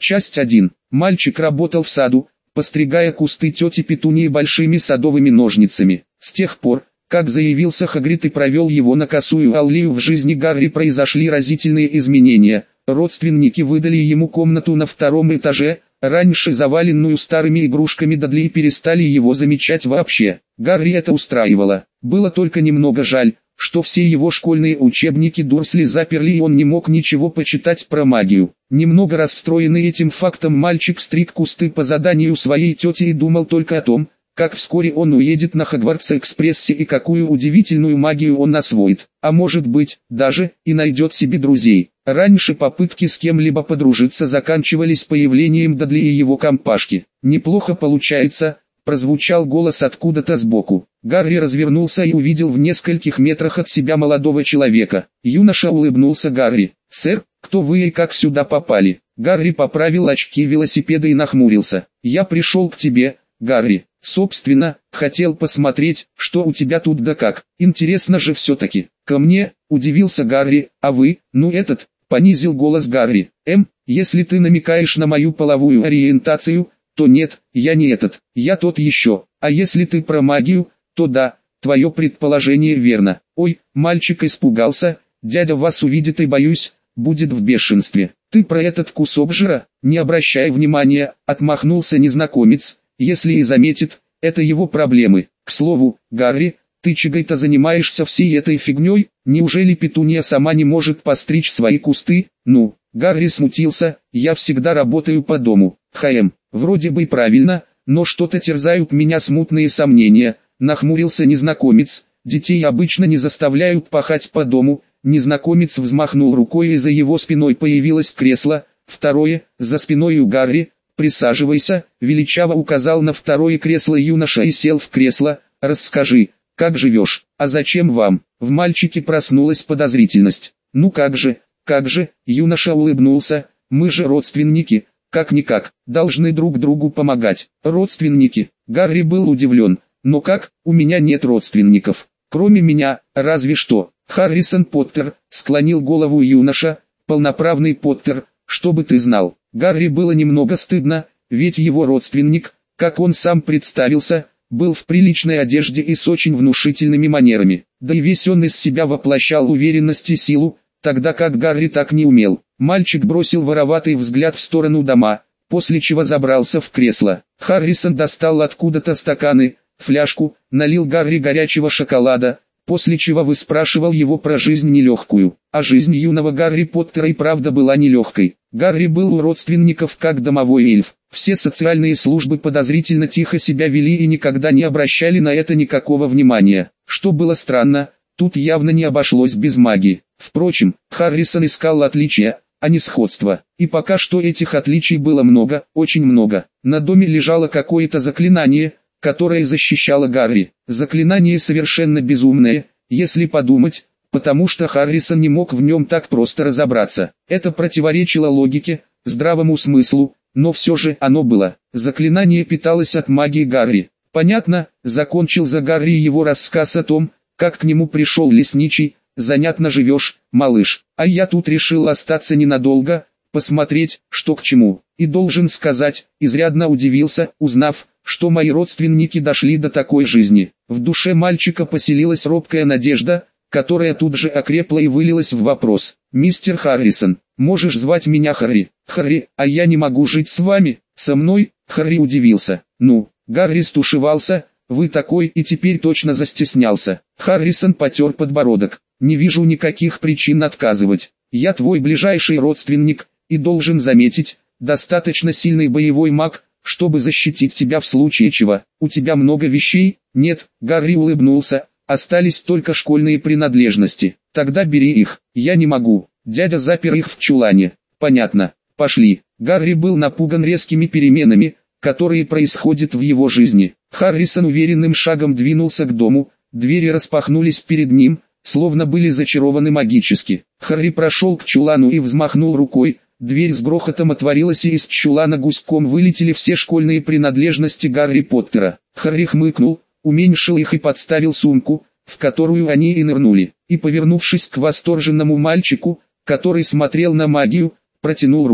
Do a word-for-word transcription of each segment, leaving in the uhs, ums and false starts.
Часть один. Мальчик работал в саду, постригая кусты тети Петунии большими садовыми ножницами. С тех пор, как заявился Хагрид и провел его на косую аллею, в жизни Гарри произошли разительные изменения. Родственники выдали ему комнату на втором этаже, раньше заваленную старыми игрушками Дадли, и перестали его замечать вообще. Гарри это устраивало. Было только немного жаль, что все его школьные учебники Дурсли заперли, и он не мог ничего почитать про магию. Немного расстроенный этим фактом, мальчик стриг кусты по заданию своей тети и думал только о том, как вскоре он уедет на Хогвартс-экспрессе и какую удивительную магию он освоит, а может быть, даже и найдет себе друзей. Раньше попытки с кем-либо подружиться заканчивались появлением Дадли и его компашки. «Неплохо получается», — прозвучал голос откуда-то сбоку. Гарри развернулся и увидел в нескольких метрах от себя молодого человека. Юноша улыбнулся Гарри. «Сэр, кто вы и как сюда попали?» Гарри поправил очки велосипеда и нахмурился. «Я пришел к тебе, Гарри. Собственно, хотел посмотреть, что у тебя тут да как. Интересно же все-таки». «Ко мне?» – удивился Гарри. «А вы, ну этот?» – понизил голос Гарри. «Эм, если ты намекаешь на мою половую ориентацию, то нет, я не этот, я тот еще. А если ты про магию, то да, твое предположение верно». «Ой», мальчик испугался, «дядя вас увидит и, боюсь, будет в бешенстве». «Ты про этот кусок жира?» «Не обращай внимания», – отмахнулся незнакомец. «Если и заметит, это его проблемы. К слову, Гарри, ты чего-то занимаешься всей этой фигней? Неужели Петуния сама не может постричь свои кусты?» «Ну», Гарри смутился, «я всегда работаю по дому». «Хм, вроде бы правильно, но что-то терзают меня смутные сомнения», нахмурился незнакомец. «Детей обычно не заставляют пахать по дому». Незнакомец взмахнул рукой, и за его спиной появилось кресло, второе, за спиной у Гарри. «Присаживайся», величаво указал на второе кресло юноша и сел в кресло. «Расскажи, как живешь?» «А зачем вам?» В мальчике проснулась подозрительность. «Ну как же, как же», юноша улыбнулся, «мы же родственники, как-никак, должны друг другу помогать». «Родственники?» Гарри был удивлен. «Но как, у меня нет родственников, кроме меня, разве что». «Харрисон Поттер», склонил голову юноша, «полноправный Поттер, чтобы ты знал». Гарри было немного стыдно, ведь его родственник, как он сам представился, был в приличной одежде и с очень внушительными манерами. Да и весь он из себя воплощал уверенность и силу, тогда как Гарри так не умел. Мальчик бросил вороватый взгляд в сторону дома, после чего забрался в кресло. Харрисон достал откуда-то стаканы, фляжку, налил Гарри горячего шоколада, после чего выспрашивал его про жизнь нелегкую. А жизнь юного Гарри Поттера и правда была нелегкой. Гарри был у родственников как домовой эльф. Все социальные службы подозрительно тихо себя вели и никогда не обращали на это никакого внимания. Что было странно, тут явно не обошлось без магии. Впрочем, Харрисон искал отличия, а не сходства. И пока что этих отличий было много, очень много. На доме лежало какое-то заклинание, которое защищало Гарри. Заклинание совершенно безумное, если подумать, потому что Харрисон не мог в нем так просто разобраться. Это противоречило логике, здравому смыслу, но все же оно было. Заклинание питалось от магии Гарри. «Понятно», — закончил за Гарри его рассказ о том, как к нему пришел лесничий. «Занятно живешь, малыш, а я тут решил остаться ненадолго, посмотреть, что к чему». И должен сказать, изрядно удивился, узнав, что мои родственники дошли до такой жизни. В душе мальчика поселилась робкая надежда, которая тут же окрепла и вылилась в вопрос. «Мистер Харрисон, можешь звать меня Харри?» «Харри, а я не могу жить с вами, со мной?» Харри удивился. «Ну?» Гарри стушевался, «вы такой», и теперь точно застеснялся. Харрисон потер подбородок. «Не вижу никаких причин отказывать. Я твой ближайший родственник, и должен заметить, достаточно сильный боевой маг, чтобы защитить тебя в случае чего. У тебя много вещей?» «Нет», Гарри улыбнулся, «остались только школьные принадлежности». «Тогда бери их». «Я не могу, дядя запер их в чулане». «Понятно, пошли». Гарри был напуган резкими переменами, которые происходят в его жизни. Харрисон уверенным шагом двинулся к дому, двери распахнулись перед ним, словно были зачарованы магически. Харри прошел к чулану и взмахнул рукой, дверь с грохотом отворилась, и из чулана гуськом вылетели все школьные принадлежности Гарри Поттера. Харри хмыкнул, уменьшил их и подставил сумку, в которую они и нырнули, и, повернувшись к восторженному мальчику, который смотрел на магию, протянул руку.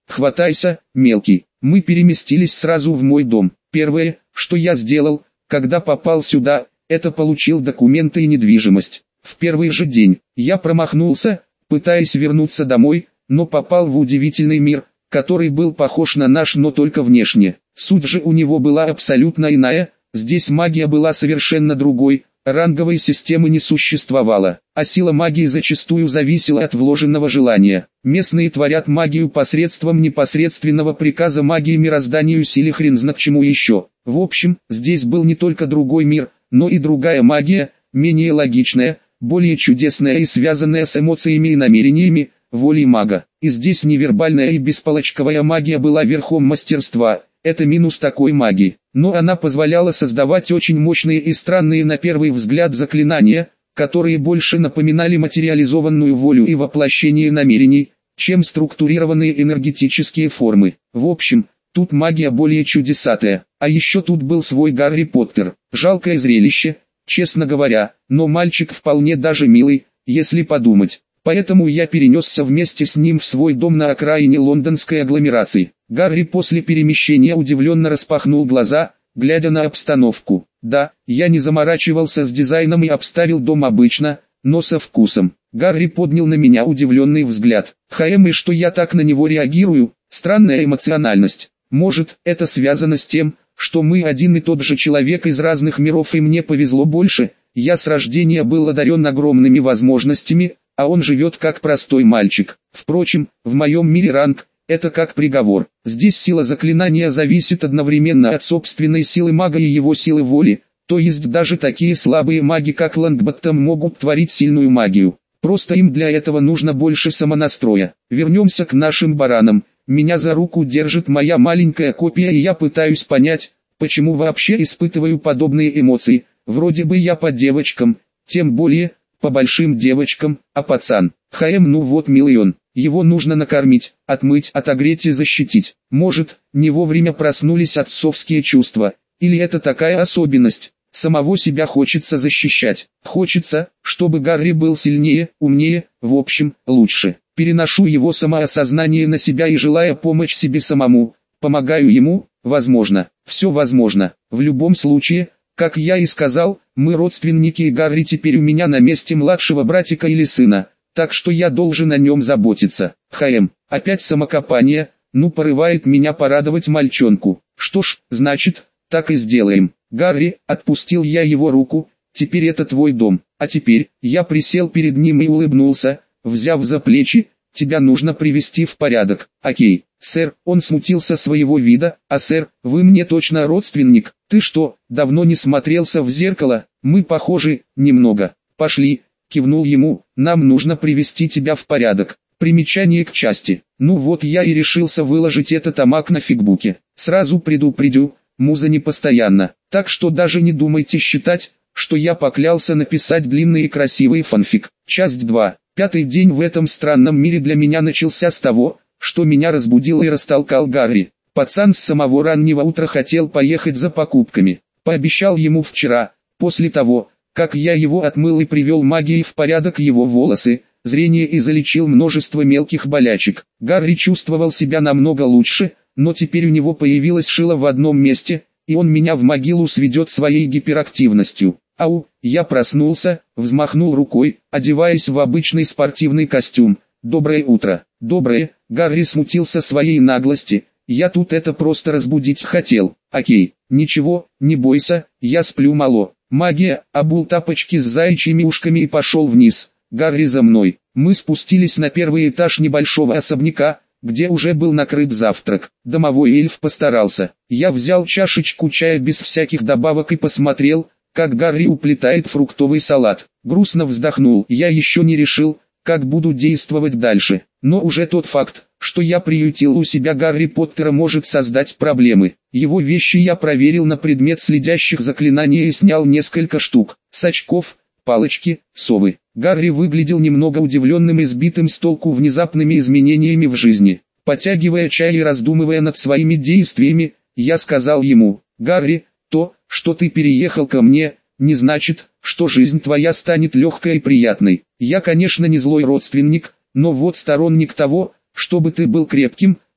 Хватайся, мелкий. Мы переместились сразу в мой дом. Первое, что я сделал, когда попал сюда, это получил документы и недвижимость. В первый же день я промахнулся, пытаясь вернуться домой, но попал в удивительный мир, который был похож на наш, но только внешне. Суть же у него была абсолютно иная, здесь магия была совершенно другой, ранговой системы не существовало, а сила магии зачастую зависела от вложенного желания. Местные творят магию посредством непосредственного приказа магии мирозданию силе хрен знает чему еще. В общем, здесь был не только другой мир, но и другая магия, менее логичная, более чудесная и связанная с эмоциями и намерениями, волей мага. И здесь невербальная и беспалочковая магия была верхом мастерства. Это минус такой магии, но она позволяла создавать очень мощные и странные на первый взгляд заклинания, которые больше напоминали материализованную волю и воплощение намерений, чем структурированные энергетические формы. В общем, тут магия более чудесатая, а еще тут был свой Гарри Поттер. Жалкое зрелище, честно говоря, но мальчик вполне даже милый, если подумать. Поэтому я перенесся вместе с ним в свой дом на окраине лондонской агломерации. Гарри после перемещения удивленно распахнул глаза, глядя на обстановку. Да, я не заморачивался с дизайном и обставил дом обычно, но со вкусом. Гарри поднял на меня удивленный взгляд. Хм, и что я так на него реагирую? Странная эмоциональность. Может, это связано с тем, что мы один и тот же человек из разных миров и мне повезло больше? Я с рождения был одарен огромными возможностями, а он живет как простой мальчик. Впрочем, в моем мире ранг – это как приговор. Здесь сила заклинания зависит одновременно от собственной силы мага и его силы воли, то есть даже такие слабые маги как Лонгботтом могут творить сильную магию. Просто им для этого нужно больше самонастроя. Вернемся к нашим баранам. Меня за руку держит моя маленькая копия и я пытаюсь понять, почему вообще испытываю подобные эмоции. Вроде бы я по девочкам, тем более по большим девочкам, а пацан, хм, ну вот миллион, его нужно накормить, отмыть, отогреть и защитить. Может, не вовремя проснулись отцовские чувства, или это такая особенность, самого себя хочется защищать, хочется, чтобы Гарри был сильнее, умнее, в общем, лучше. Переношу его самоосознание на себя и желая помочь себе самому, помогаю ему, возможно, все возможно, в любом случае. Как я и сказал, мы родственники и Гарри теперь у меня на месте младшего братика или сына, так что я должен о нем заботиться. Хм, опять самокопание, ну порывает меня порадовать мальчонку. Что ж, значит, так и сделаем. Гарри, отпустил я его руку, теперь это твой дом. А теперь, я присел перед ним и улыбнулся, взяв за плечи, тебя нужно привести в порядок. Окей, сэр, он смутился своего вида, а сэр, вы мне точно родственник? Ты что, давно не смотрелся в зеркало? Мы похожи, немного. Пошли, кивнул ему, нам нужно привести тебя в порядок. Примечание к части. Ну вот я и решился выложить этот амак на фигбуке. Сразу предупредю, муза не постоянно, так что даже не думайте считать, что я поклялся написать длинный и красивый фанфик. Часть два. Пятый день в этом странном мире для меня начался с того, что меня разбудил и растолкал Гарри. Пацан с самого раннего утра хотел поехать за покупками. Пообещал ему вчера, после того, как я его отмыл и привел магией в порядок его волосы, зрение и залечил множество мелких болячек. Гарри чувствовал себя намного лучше, но теперь у него появилась шила в одном месте, и он меня в могилу сведет своей гиперактивностью. Ау, я проснулся, взмахнул рукой, одеваясь в обычный спортивный костюм. Доброе утро. Доброе, Гарри смутился своей наглости. Я тут это просто разбудить хотел. Окей, ничего, не бойся, я сплю мало. Магия, обул тапочки с заячьими ушками и пошел вниз. Гарри за мной. Мы спустились на первый этаж небольшого особняка, где уже был накрыт завтрак. Домовой эльф постарался. Я взял чашечку чая без всяких добавок и посмотрел, как Гарри уплетает фруктовый салат. Грустно вздохнул. Я еще не решил, как буду действовать дальше. Но уже тот факт, что я приютил у себя Гарри Поттера, может создать проблемы. Его вещи я проверил на предмет следящих заклинаний и снял несколько штук. С очков, палочки, совы. Гарри выглядел немного удивленным и сбитым с толку внезапными изменениями в жизни. Потягивая чай и раздумывая над своими действиями, я сказал ему: «Гарри, то, что ты переехал ко мне, не значит, что жизнь твоя станет легкой и приятной. Я, конечно, не злой родственник, но вот сторонник того, чтобы ты был крепким,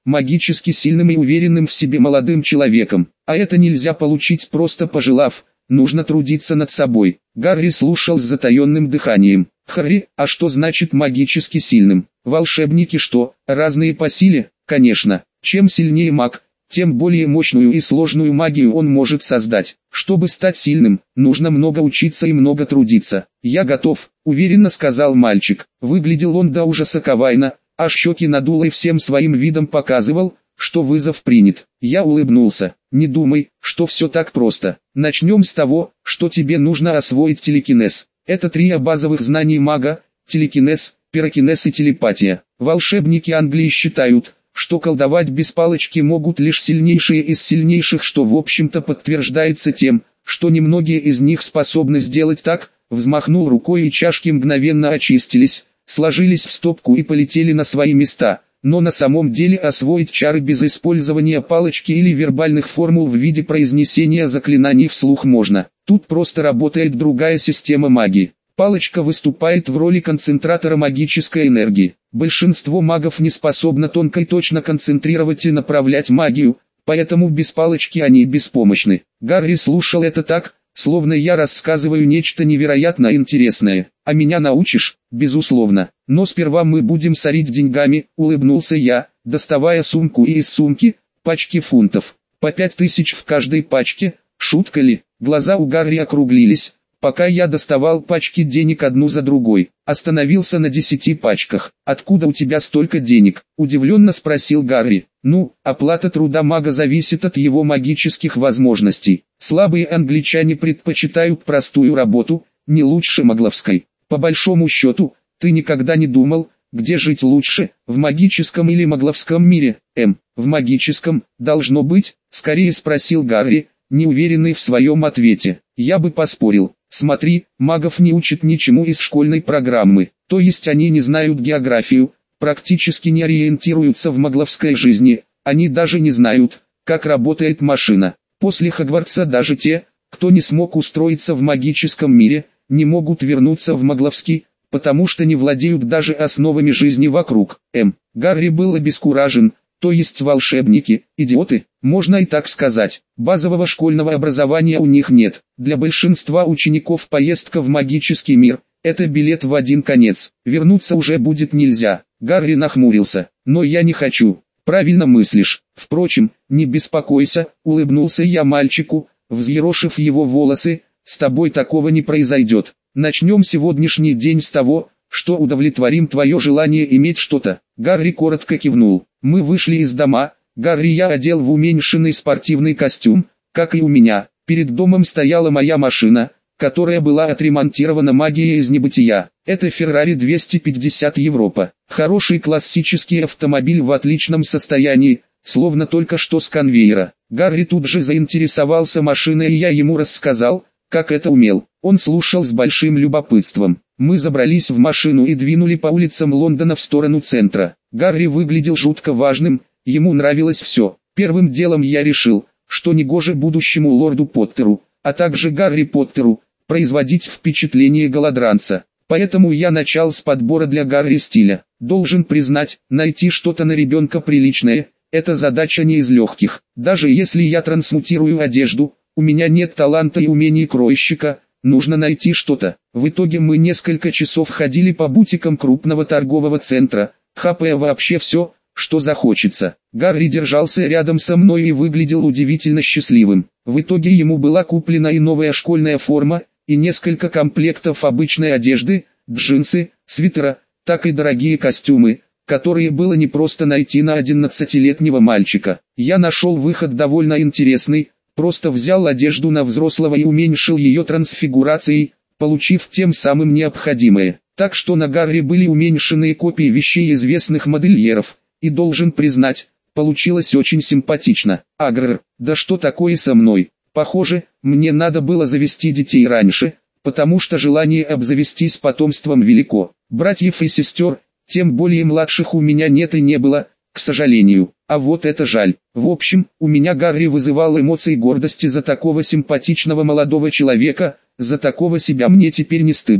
магически сильным и уверенным в себе молодым человеком. А это нельзя получить просто пожелав, нужно трудиться над собой. Гарри слушал с затаенным дыханием. Харри, а что значит магически сильным? Волшебники что, разные по силе? Конечно, чем сильнее маг, тем более мощную и сложную магию он может создать. Чтобы стать сильным, нужно много учиться и много трудиться. «Я готов», — уверенно сказал мальчик. Выглядел он до ужаса кавайно, а щеки надуло и всем своим видом показывал, что вызов принят. Я улыбнулся. «Не думай, что все так просто. Начнем с того, что тебе нужно освоить телекинез. Это три базовых знания мага: телекинез, пирокинез и телепатия. Волшебники Англии считают, что колдовать без палочки могут лишь сильнейшие из сильнейших, что в общем-то подтверждается тем, что немногие из них способны сделать так». Взмахнул рукой, и чашки мгновенно очистились, сложились в стопку и полетели на свои места. Но на самом деле освоить чары без использования палочки или вербальных формул в виде произнесения заклинаний вслух можно. Тут просто работает другая система магии. Палочка выступает в роли концентратора магической энергии. Большинство магов не способно тонко и точно концентрировать и направлять магию, поэтому без палочки они беспомощны. Гарри слушал это так, словно я рассказываю нечто невероятно интересное. «А меня научишь?» «Безусловно. Но сперва мы будем сорить деньгами», — улыбнулся я, доставая сумку, и из сумки пачки фунтов. По пять тысяч в каждой пачке. Шутка ли? Глаза у Гарри округлились, пока я доставал пачки денег одну за другой. Остановился на десяти пачках. «Откуда у тебя столько денег?» — удивленно спросил Гарри. «Ну, оплата труда мага зависит от его магических возможностей. Слабые англичане предпочитают простую работу, не лучше магловской. По большому счету, ты никогда не думал, где жить лучше, в магическом или магловском мире?» «Эм, в магическом, должно быть», — скорее спросил Гарри, неуверенный в своем ответе. «Я бы поспорил. Смотри, магов не учат ничему из школьной программы, то есть они не знают географию, практически не ориентируются в магловской жизни, они даже не знают, как работает машина. После Хогвартса даже те, кто не смог устроиться в магическом мире, не могут вернуться в магловский, потому что не владеют даже основами жизни вокруг». М. Гарри был обескуражен. «То есть волшебники, идиоты?» «Можно и так сказать. Базового школьного образования у них нет. Для большинства учеников поездка в магический мир – это билет в один конец. Вернуться уже будет нельзя». Гарри нахмурился. «Но я не хочу». «Правильно мыслишь. Впрочем, не беспокойся», – улыбнулся я мальчику, взъерошив его волосы. «С тобой такого не произойдет. Начнем сегодняшний день с того, что удовлетворим твое желание иметь что-то». Гарри коротко кивнул. Мы вышли из дома. Гарри я одел в уменьшенный спортивный костюм, как и у меня. Перед домом стояла моя машина, которая была отремонтирована магией из небытия. Это Феррари двести пятьдесят Европа. Хороший классический автомобиль в отличном состоянии, словно только что с конвейера. Гарри тут же заинтересовался машиной, и я ему рассказал, как это умел. Он слушал с большим любопытством. Мы забрались в машину и двинули по улицам Лондона в сторону центра. Гарри выглядел жутко важным, ему нравилось все. Первым делом я решил, что негоже будущему лорду Поттеру, а также Гарри Поттеру, производить впечатление голодранца. Поэтому я начал с подбора для Гарри стиля. Должен признать, найти что-то на ребенка приличное – это задача не из легких. Даже если я трансмутирую одежду, у меня нет таланта и умений кройщика, нужно найти что-то. В итоге мы несколько часов ходили по бутикам крупного торгового центра, хапая вообще все, что захочется. Гарри держался рядом со мной и выглядел удивительно счастливым. В итоге ему была куплена и новая школьная форма, и несколько комплектов обычной одежды, джинсы, свитера, так и дорогие костюмы, которые было непросто найти на одиннадцатилетнего мальчика. Я нашел выход довольно интересный, просто взял одежду на взрослого и уменьшил ее трансфигурацией, получив тем самым необходимое. Так что на Гарри были уменьшенные копии вещей известных модельеров, и должен признать, получилось очень симпатично. Агрр, да что такое со мной? Похоже, мне надо было завести детей раньше, потому что желание обзавестись потомством велико. Братьев и сестер, тем более младших, у меня нет и не было, к сожалению. А вот это жаль. В общем, у меня Гарри вызывал эмоции гордости за такого симпатичного молодого человека, за такого себя мне теперь не стыдно.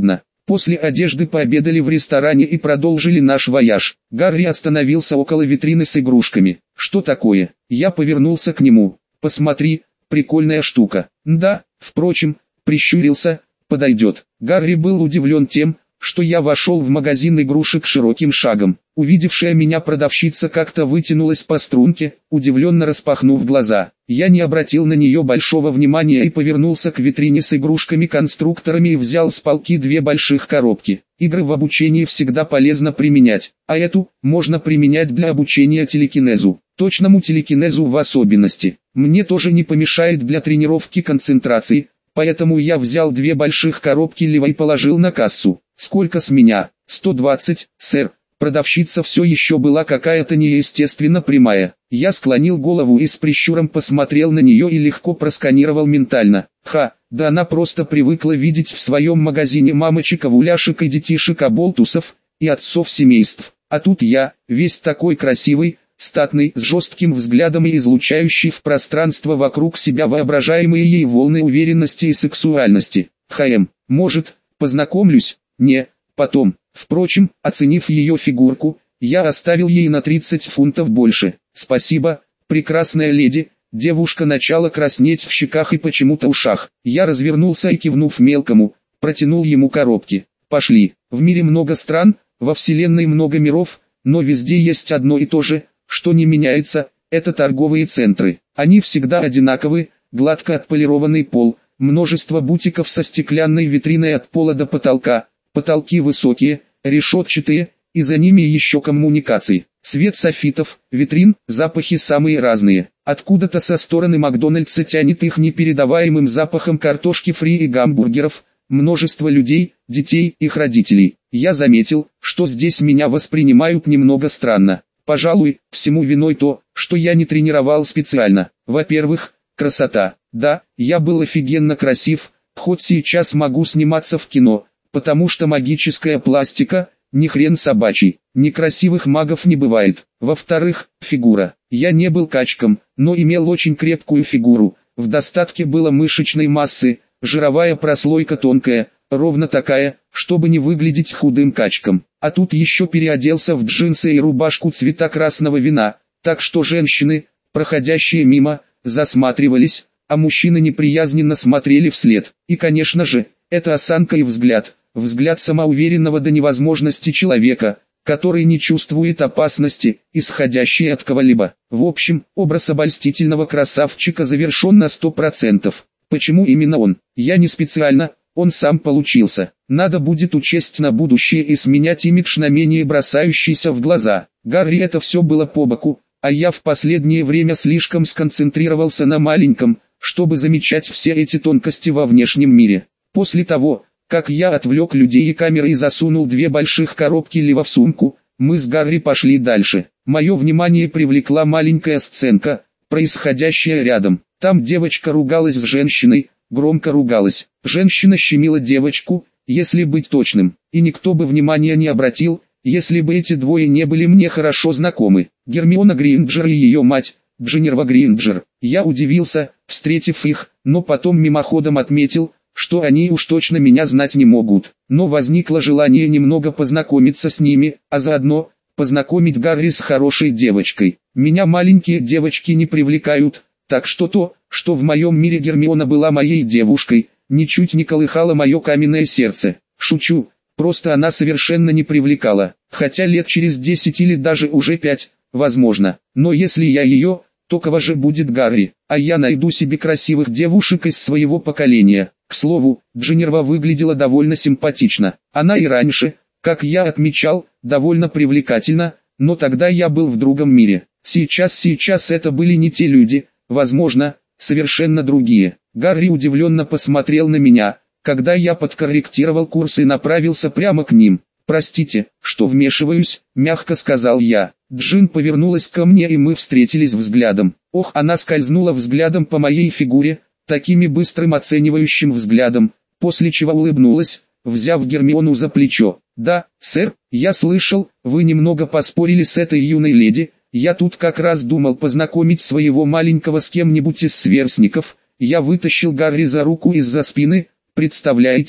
После одежды пообедали в ресторане и продолжили наш вояж. Гарри остановился около витрины с игрушками. «Что такое?» Я повернулся к нему. «Посмотри, прикольная штука». «Да, впрочем», прищурился, «подойдет». Гарри был удивлен тем, что я вошел в магазин игрушек широким шагом. Увидевшая меня продавщица как-то вытянулась по струнке, удивленно распахнув глаза. Я не обратил на нее большого внимания и повернулся к витрине с игрушками-конструкторами и взял с полки две больших коробки. Игры в обучении всегда полезно применять, а эту можно применять для обучения телекинезу, точному телекинезу в особенности. Мне тоже не помешает для тренировки концентрации, поэтому я взял две больших коробки Лева и положил на кассу. «Сколько с меня?» «сто двадцать, сэр». Продавщица все еще была какая-то неестественно прямая. Я склонил голову и с прищуром посмотрел на нее и легко просканировал ментально. Ха, да она просто привыкла видеть в своем магазине мамочек-овуляшек и детишек-оболтусов, и отцов семейств. А тут я, весь такой красивый, статный, с жестким взглядом и излучающий в пространство вокруг себя воображаемые ей волны уверенности и сексуальности. Хм, может, познакомлюсь? Не, потом. Впрочем, оценив ее фигурку, я оставил ей на тридцать фунтов больше. «Спасибо, прекрасная леди». Девушка начала краснеть в щеках и почему-то ушах. Я развернулся и, кивнув мелкому, протянул ему коробки. «Пошли. В мире много стран, во вселенной много миров, но везде есть одно и то же, что не меняется, это торговые центры. Они всегда одинаковы, гладко отполированный пол, множество бутиков со стеклянной витриной от пола до потолка. Потолки высокие, решетчатые, и за ними еще коммуникации. Свет софитов, витрин, запахи самые разные. Откуда-то со стороны Макдональдса тянет их непередаваемым запахом картошки фри и гамбургеров. Множество людей, детей, их родителей. Я заметил, что здесь меня воспринимают немного странно. Пожалуй, всему виной то, что я не тренировал специально. Во-первых, красота. Да, я был офигенно красив, хоть сейчас могу сниматься в кино. Потому что магическая пластика, ни хрен собачий, некрасивых магов не бывает. Во-вторых, фигура. Я не был качком, но имел очень крепкую фигуру. В достатке было мышечной массы, жировая прослойка тонкая, ровно такая, чтобы не выглядеть худым качком. А тут еще переоделся в джинсы и рубашку цвета красного вина, так что женщины, проходящие мимо, засматривались, а мужчины неприязненно смотрели вслед. И конечно же, это осанка и взгляд. Взгляд самоуверенного до невозможности человека, который не чувствует опасности, исходящей от кого-либо. В общем, образ обольстительного красавчика завершен на сто процентов. Почему именно он? Я не специально, он сам получился. Надо будет учесть на будущее и сменять имидж на менее бросающийся в глаза. Гарри это все было по боку, а я в последнее время слишком сконцентрировался на маленьком, чтобы замечать все эти тонкости во внешнем мире. После того, как я отвлек людей и камеры и засунул две больших коробки Лева в сумку, мы с Гарри пошли дальше. Мое внимание привлекла маленькая сценка, происходящая рядом. Там девочка ругалась с женщиной, громко ругалась. Женщина щемила девочку, если быть точным, и никто бы внимания не обратил, если бы эти двое не были мне хорошо знакомы. Гермиона Грейнджер и ее мать, Джинерва Грейнджер. Я удивился, встретив их, но потом мимоходом отметил, что они уж точно меня знать не могут. Но возникло желание немного познакомиться с ними, а заодно познакомить Гарри с хорошей девочкой. Меня маленькие девочки не привлекают, так что то, что в моем мире Гермиона была моей девушкой, ничуть не колыхало мое каменное сердце. Шучу, просто она совершенно не привлекала, хотя лет через десять или даже уже пять, возможно. Но если я ее, то кого же будет Гарри, а я найду себе красивых девушек из своего поколения. К слову, Джинерва выглядела довольно симпатично. Она и раньше, как я отмечал, довольно привлекательна, но тогда я был в другом мире. Сейчас сейчас это были не те люди, возможно, совершенно другие. Гарри удивленно посмотрел на меня, когда я подкорректировал курс и направился прямо к ним. «Простите, что вмешиваюсь», — мягко сказал я. Джин повернулась ко мне и мы встретились взглядом. Ох, она скользнула взглядом по моей фигуре, такими быстрым оценивающим взглядом, после чего улыбнулась, взяв Гермиону за плечо. «Да, сэр, я слышал, вы немного поспорили с этой юной леди, я тут как раз думал познакомить своего маленького с кем-нибудь из сверстников». Я вытащил Гарри за руку из-за спины, представляете,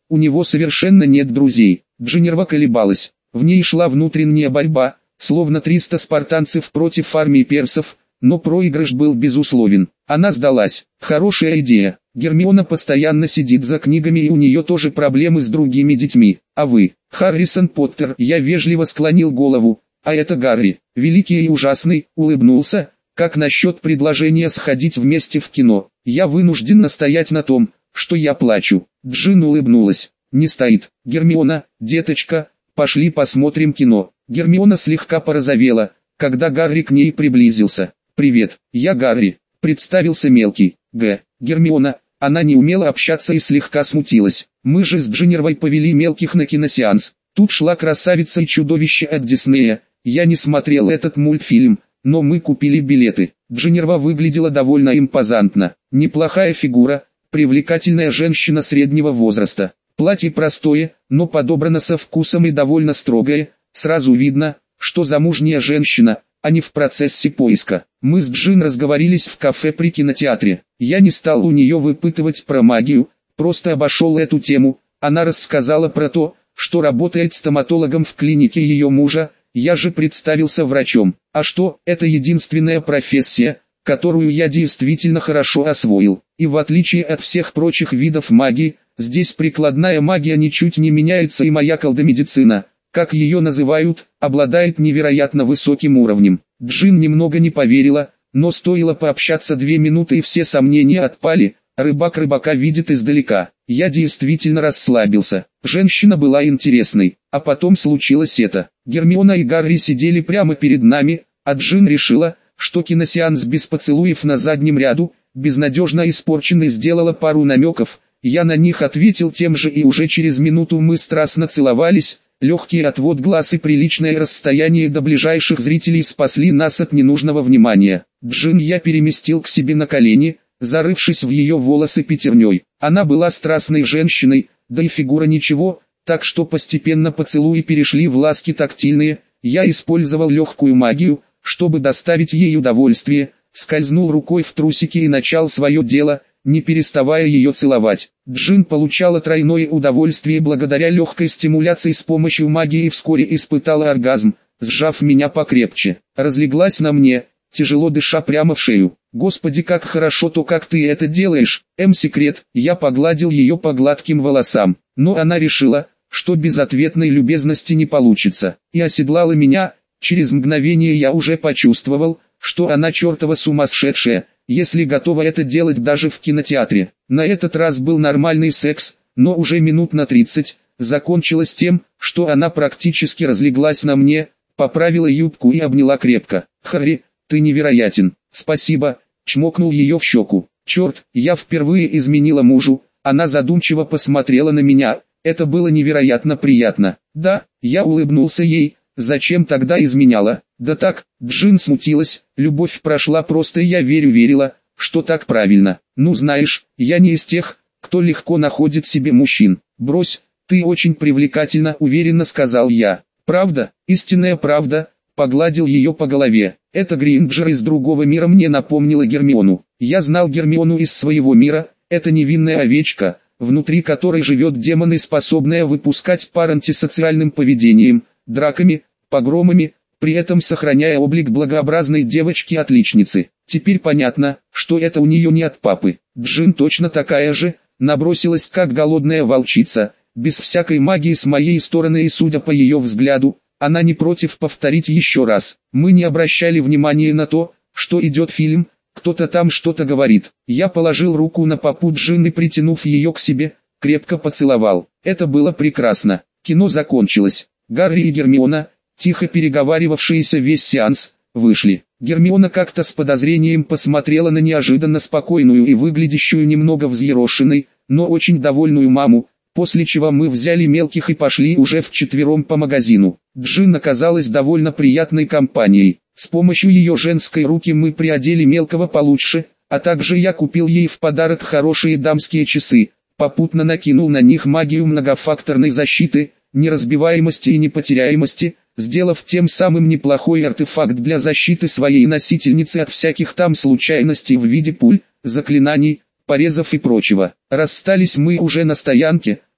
у него совершенно нет друзей. Джинерва колебалась, в ней шла внутренняя борьба, словно триста спартанцев против армии персов, но проигрыш был безусловен. Она сдалась. Хорошая идея. Гермиона постоянно сидит за книгами и у нее тоже проблемы с другими детьми. А вы, Харрисон Поттер, я вежливо склонил голову. А это Гарри, великий и ужасный, улыбнулся. Как насчет предложения сходить вместе в кино? Я вынужден настоять на том, что я плачу. Джин улыбнулась. Не стоит. Гермиона, деточка, пошли посмотрим кино. Гермиона слегка порозовела, когда Гарри к ней приблизился. «Привет, я Гарри», — представился мелкий. «Г. Гермиона». Она не умела общаться и слегка смутилась. «Мы же с Джинервой повели мелких на киносеанс. Тут шла «Красавица и чудовище» от Диснея. Я не смотрел этот мультфильм, но мы купили билеты». Джинерва выглядела довольно импозантно. Неплохая фигура, привлекательная женщина среднего возраста. Платье простое, но подобрано со вкусом и довольно строгое. Сразу видно, что замужняя женщина, а не в процессе поиска. Мы с Джин разговорились в кафе при кинотеатре. Я не стал у нее выпытывать про магию, просто обошел эту тему. Она рассказала про то, что работает стоматологом в клинике ее мужа. Я же представился врачом. А что, это единственная профессия, которую я действительно хорошо освоил. И в отличие от всех прочих видов магии, здесь прикладная магия ничуть не меняется, и моя колдомедицина, как ее называют, обладает невероятно высоким уровнем. Джин немного не поверила, но стоило пообщаться две минуты и все сомнения отпали. Рыбак рыбака видит издалека. Я действительно расслабился. Женщина была интересной. А потом случилось это. Гермиона и Гарри сидели прямо перед нами, а Джин решила, что киносеанс без поцелуев на заднем ряду, безнадежно испорченный, сделала пару намеков. Я на них ответил тем же, и уже через минуту мы страстно целовались. Легкий отвод глаз и приличное расстояние до ближайших зрителей спасли нас от ненужного внимания. Джин я переместил к себе на колени, зарывшись в ее волосы пятерней. Она была страстной женщиной, да и фигура ничего, так что постепенно поцелуи перешли в ласки тактильные. Я использовал легкую магию, чтобы доставить ей удовольствие, скользнул рукой в трусики и начал свое дело, не переставая ее целовать. Джин получала тройное удовольствие благодаря легкой стимуляции с помощью магии и вскоре испытала оргазм, сжав меня покрепче. Разлеглась на мне, тяжело дыша прямо в шею. «Господи, как хорошо то, как ты это делаешь, М-секрет». Я погладил ее по гладким волосам, но она решила, что без ответной любезности не получится, и оседлала меня. Через мгновение я уже почувствовал, что она чертова сумасшедшая, если готова это делать даже в кинотеатре. На этот раз был нормальный секс, но уже минут на тридцать, закончилось тем, что она практически разлеглась на мне, поправила юбку и обняла крепко. «Харри, ты невероятен, спасибо», чмокнул ее в щеку. «Черт, я впервые изменила мужу». Она задумчиво посмотрела на меня, это было невероятно приятно. «Да», я улыбнулся ей. «Зачем тогда изменяла?» «Да так», Джин смутилась, «любовь прошла просто, и я верю-верила, что так правильно. Ну знаешь, я не из тех, кто легко находит себе мужчин». «Брось, ты очень привлекательна», уверенно сказал я. «Правда, истинная правда», погладил ее по голове. «Это Гринджер из другого мира мне напомнила Гермиону. Я знал Гермиону из своего мира, это невинная овечка, внутри которой живет демон и способная выпускать пар антисоциальным поведением, драками, погромами, при этом сохраняя облик благообразной девочки-отличницы. Теперь понятно, что это у нее не от папы. Джин точно такая же, набросилась как голодная волчица, без всякой магии с моей стороны, и судя по ее взгляду, она не против повторить еще раз. Мы не обращали внимания на то, что идет фильм, кто-то там что-то говорит. Я положил руку на попу Джин и, притянув ее к себе, крепко поцеловал. Это было прекрасно. Кино закончилось. Гарри и Гермиона, тихо переговаривавшиеся весь сеанс, вышли. Гермиона как-то с подозрением посмотрела на неожиданно спокойную и выглядящую немного взъерошенной, но очень довольную маму, после чего мы взяли мелких и пошли уже вчетвером по магазину. Джин оказалась довольно приятной компанией. С помощью ее женской руки мы приодели мелкого получше, а также я купил ей в подарок хорошие дамские часы, попутно накинул на них магию многофакторной защиты, неразбиваемости и неpoтеряемости, сделав тем самым неплохой артефакт для защиты своей носительницы от всяких там случайностей в виде пуль, заклинаний, порезов и прочего. Расстались мы уже на стоянке,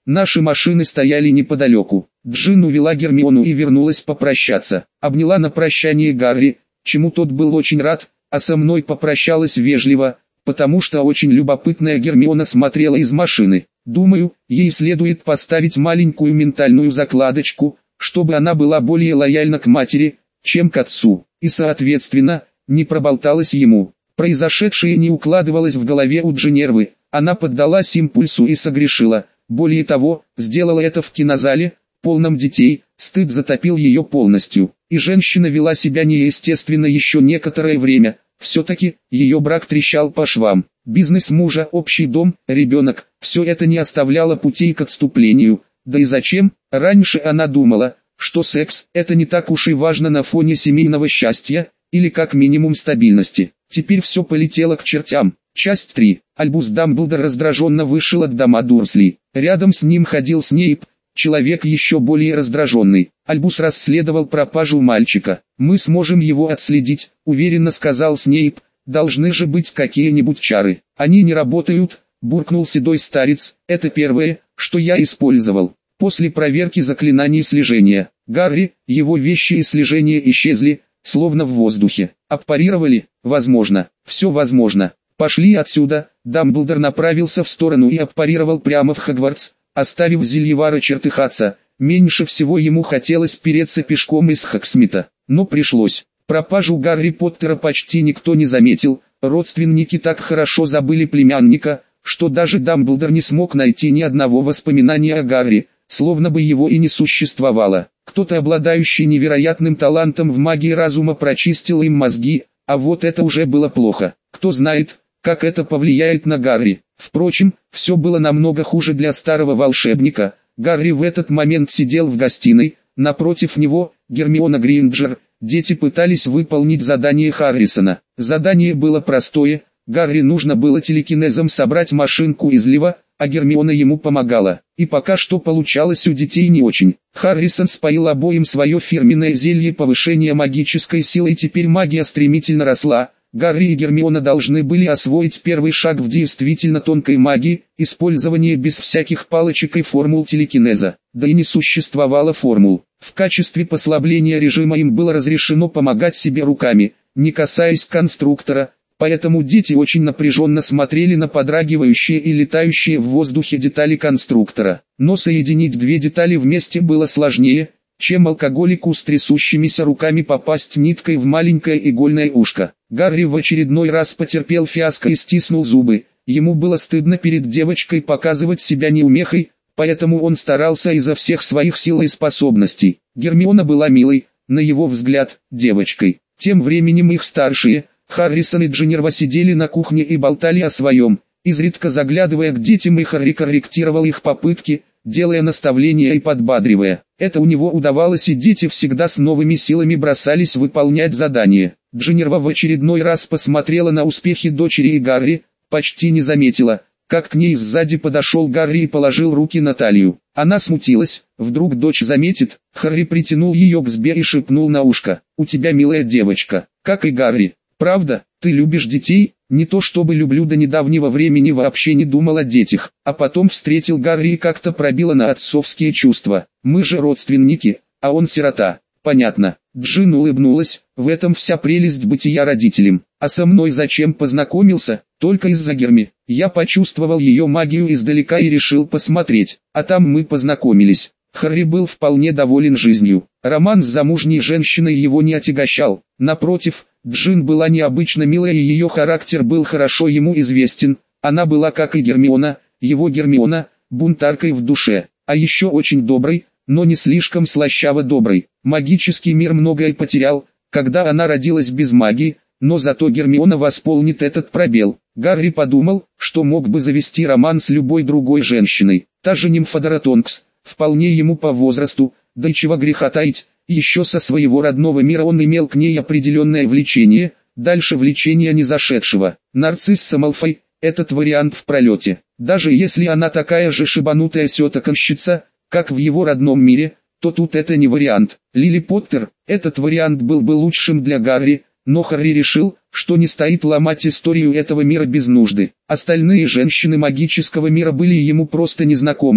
Наши машины стояли неподалеку. Джин увела Гермиону и вернулась попрощаться. Обняла на прощание Гарри, чему тот был очень рад, а со мной попрощалась вежливо, потому что очень любопытная Гермиона смотрела из машины. Думаю, ей следует поставить маленькую ментальную закладочку, чтобы она была более лояльна к матери, чем к отцу, и соответственно, не проболталась ему. Произошедшее не укладывалось в голове у Джинервы, она поддалась импульсу и согрешила. Более того, сделала это в кинозале, полном детей, стыд затопил ее полностью, и женщина вела себя неестественно еще некоторое время. Все-таки, ее брак трещал по швам. Бизнес мужа, общий дом, ребенок, все это не оставляло путей к отступлению. Да и зачем? Раньше она думала, что секс – это не так уж и важно на фоне семейного счастья, или как минимум стабильности. Теперь все полетело к чертям. Часть три. Альбус Дамблдор раздраженно вышел от дома Дурсли. Рядом с ним ходил Снейп, человек еще более раздраженный. Альбус расследовал пропажу мальчика. «Мы сможем его отследить», — уверенно сказал Снейп. «Должны же быть какие-нибудь чары». «Они не работают», — буркнул седой старец. «Это первое, что я использовал. После проверки заклинаний слежения, Гарри, его вещи и слежение исчезли, словно в воздухе. Аппарировали? Возможно. Все возможно. Пошли отсюда». Дамблдор направился в сторону и аппарировал прямо в Хогвартс, оставив Зельевара чертыхаться. Меньше всего ему хотелось переться пешком из Хогсмита, но пришлось. Пропажу Гарри Поттера почти никто не заметил, родственники так хорошо забыли племянника, что даже Дамблдор не смог найти ни одного воспоминания о Гарри, словно бы его и не существовало. Кто-то, обладающий невероятным талантом в магии разума, прочистил им мозги, а вот это уже было плохо. Кто знает, как это повлияет на Гарри. Впрочем, все было намного хуже для старого волшебника. Гарри в этот момент сидел в гостиной, напротив него Гермиона Грейнджер. Дети пытались выполнить задание Харрисона. Задание было простое, Гарри нужно было телекинезом собрать машинку излива, а Гермиона ему помогала. И пока что получалось у детей не очень. Харрисон споил обоим свое фирменное зелье повышения магической силы, и теперь магия стремительно росла. Гарри и Гермиона должны были освоить первый шаг в действительно тонкой магии, использование без всяких палочек и формул телекинеза. Да и не существовало формул. В качестве послабления режима им было разрешено помогать себе руками, не касаясь конструктора, поэтому дети очень напряженно смотрели на подрагивающие и летающие в воздухе детали конструктора. Но соединить две детали вместе было сложнее, чем алкоголику с трясущимися руками попасть ниткой в маленькое игольное ушко. Гарри в очередной раз потерпел фиаско и стиснул зубы. Ему было стыдно перед девочкой показывать себя неумехой, поэтому он старался изо всех своих сил и способностей. Гермиона была милой, на его взгляд, девочкой. Тем временем их старшие, Харрисон и Джинерва, сидели на кухне и болтали о своем, изредка заглядывая к детям, и Харри корректировал их попытки, делая наставления и подбадривая. Это у него удавалось, и дети всегда с новыми силами бросались выполнять задания. Джинерва в очередной раз посмотрела на успехи дочери и Гарри, почти не заметила, как к ней сзади подошел Гарри и положил руки на талию. Она смутилась, вдруг дочь заметит. Харри притянул ее к себе и шепнул на ушко: «У тебя милая девочка, как и Гарри. Правда, ты любишь детей?» Не то чтобы люблю, до недавнего времени вообще не думал о детях, а потом встретил Гарри и как-то пробило на отцовские чувства. Мы же родственники, а он сирота. Понятно. Джин улыбнулась, в этом вся прелесть бытия родителям. А со мной зачем познакомился? Только из-за Герми. Я почувствовал ее магию издалека и решил посмотреть, а там мы познакомились. Харри был вполне доволен жизнью. Роман с замужней женщиной его не отягощал. Напротив, Джин была необычно милая, и ее характер был хорошо ему известен. Она была, как и Гермиона, его Гермиона, бунтаркой в душе, а еще очень доброй, но не слишком слащаво доброй. Магический мир многое потерял, когда она родилась без магии, но зато Гермиона восполнит этот пробел. Гарри подумал, что мог бы завести роман с любой другой женщиной. Та же Нимфодора Тонкс, вполне ему по возрасту, да и чего греха таить. Еще со своего родного мира он имел к ней определенное влечение, дальше влечения не зашедшего. Нарцисса Малфой, этот вариант в пролете. Даже если она такая же шибанутая сётоконщица, как в его родном мире, то тут это не вариант. Лили Поттер, этот вариант был бы лучшим для Гарри, но Харри решил, что не стоит ломать историю этого мира без нужды. Остальные женщины магического мира были ему просто незнакомы.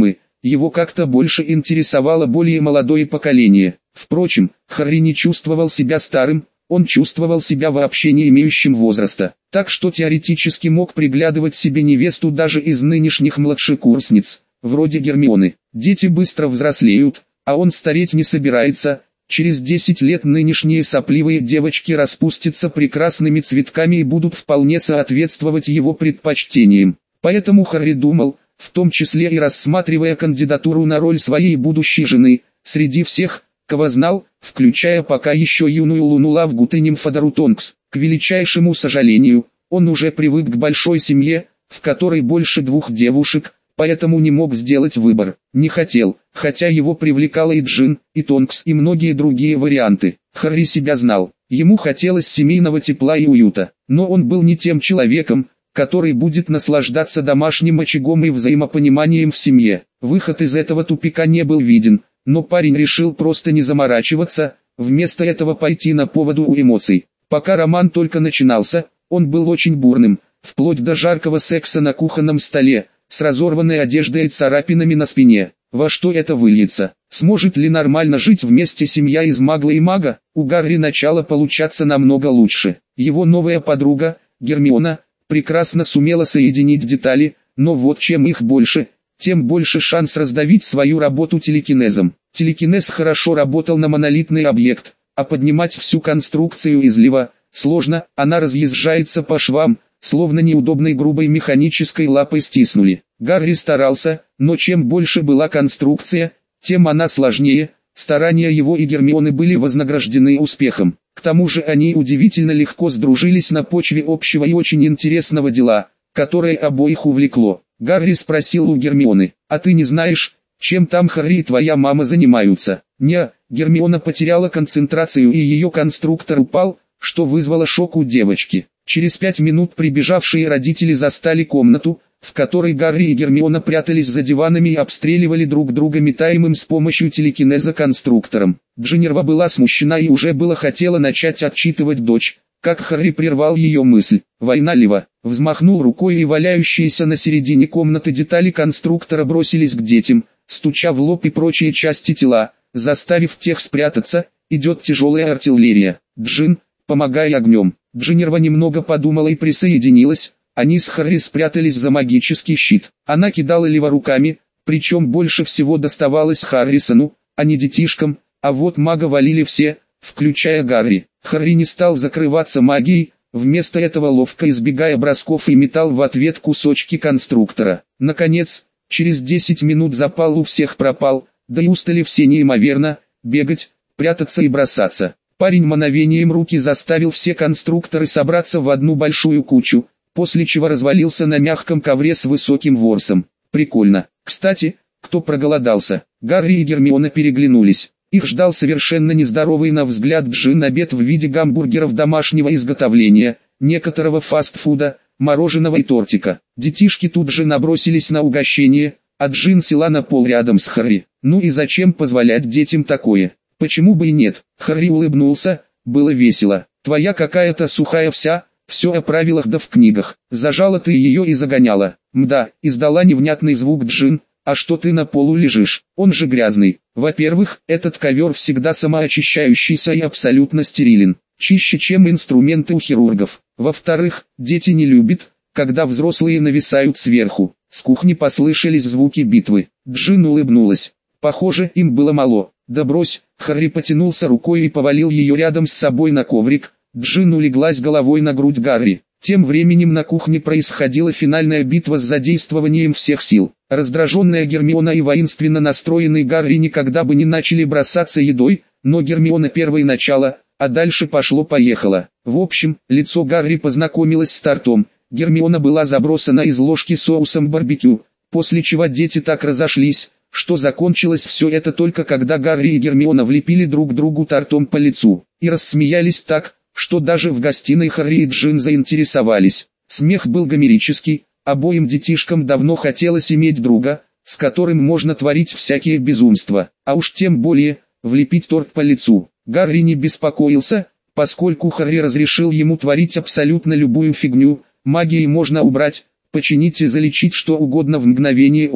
его как-то больше интересовало более молодое поколение. Впрочем, Харри не чувствовал себя старым, он чувствовал себя вообще не имеющим возраста, так что теоретически мог приглядывать себе невесту даже из нынешних младшекурсниц, вроде Гермионы. Дети быстро взрослеют, а он стареть не собирается. Через десять лет нынешние сопливые девочки распустятся прекрасными цветками и будут вполне соответствовать его предпочтениям. Поэтому Харри думал, в том числе и рассматривая кандидатуру на роль своей будущей жены, среди всех, кого знал, включая пока еще юную Луну Лавгут и Нимфодору Тонкс. К величайшему сожалению, он уже привык к большой семье, в которой больше двух девушек, поэтому не мог сделать выбор. Не хотел, хотя его привлекала и Джин, и Тонкс, и многие другие варианты. Харри себя знал, ему хотелось семейного тепла и уюта, но он был не тем человеком, который будет наслаждаться домашним очагом и взаимопониманием в семье. Выход из этого тупика не был виден, но парень решил просто не заморачиваться, вместо этого пойти на поводу у эмоций. Пока роман только начинался, он был очень бурным, вплоть до жаркого секса на кухонном столе, с разорванной одеждой и царапинами на спине. Во что это выльется? Сможет ли нормально жить вместе семья из магла и мага? У Гарри начало получаться намного лучше. Его новая подруга, Гермиона, прекрасно сумела соединить детали, но вот чем их больше, тем больше шанс раздавить свою работу телекинезом. Телекинез хорошо работал на монолитный объект, а поднимать всю конструкцию из лива сложно, она разъезжается по швам, словно неудобной грубой механической лапой стиснули. Гарри старался, но чем больше была конструкция, тем она сложнее. Старания его и Гермионы были вознаграждены успехом. К тому же они удивительно легко сдружились на почве общего и очень интересного дела, которое обоих увлекло. Гарри спросил у Гермионы: «А ты не знаешь, чем там Харри и твоя мама занимаются?» «Не». Гермиона потеряла концентрацию и ее конструктор упал, что вызвало шок у девочки. Через пять минут прибежавшие родители застали комнату, в которой Гарри и Гермиона прятались за диванами и обстреливали друг друга метаемым с помощью телекинеза конструктором. Джинерва была смущена и уже было хотела начать отчитывать дочь, как Харри прервал ее мысль. «Война лива!» Взмахнул рукой, и валяющиеся на середине комнаты детали конструктора бросились к детям, стуча в лоб и прочие части тела, заставив тех спрятаться. «Идет тяжелая артиллерия. Джин, помогай огнем!» Джинерва немного подумала и присоединилась. Они с Харри спрятались за магический щит. Она кидала лево руками, причем больше всего доставалось Харрисону, а не детишкам, а вот мага валили все, включая Гарри. Харри не стал закрываться магией, вместо этого ловко избегая бросков и метал в ответ кусочки конструктора. Наконец, через десять минут запал у всех пропал, да и устали все неимоверно бегать, прятаться и бросаться. Парень мановением руки заставил все конструкторы собраться в одну большую кучу, после чего развалился на мягком ковре с высоким ворсом. Прикольно. Кстати, кто проголодался? Гарри и Гермиона переглянулись. Их ждал совершенно нездоровый на взгляд Джин обед в виде гамбургеров домашнего изготовления, некоторого фастфуда, мороженого и тортика. Детишки тут же набросились на угощение, а Джин села на пол рядом с Харри. Ну и зачем позволять детям такое? Почему бы и нет? Харри улыбнулся, было весело. Твоя какая-то сухая вся... Все о правилах да в книгах. Зажала ты ее и загоняла. Мда, издала невнятный звук Джин. А что ты на полу лежишь? Он же грязный. Во-первых, этот ковер всегда самоочищающийся и абсолютно стерилен. Чище, чем инструменты у хирургов. Во-вторых, дети не любят, когда взрослые нависают сверху. С кухни послышались звуки битвы. Джин улыбнулась. Похоже, им было мало. Да брось. Харри потянулся рукой и повалил ее рядом с собой на коврик. Джин улеглась головой на грудь Гарри. Тем временем на кухне происходила финальная битва с задействованием всех сил. Раздраженная Гермиона и воинственно настроенный Гарри никогда бы не начали бросаться едой, но Гермиона первой начала, а дальше пошло-поехало. В общем, лицо Гарри познакомилось с тортом. Гермиона была забросана из ложки соусом барбекю, после чего дети так разошлись, что закончилось все это только когда Гарри и Гермиона влепили друг другу тортом по лицу, и рассмеялись так, что даже в гостиной Харри и Джин заинтересовались. Смех был гомерический, обоим детишкам давно хотелось иметь друга, с которым можно творить всякие безумства, а уж тем более, влепить торт по лицу. Гарри не беспокоился, поскольку Харри разрешил ему творить абсолютно любую фигню, магией можно убрать, починить и залечить что угодно в мгновение ока.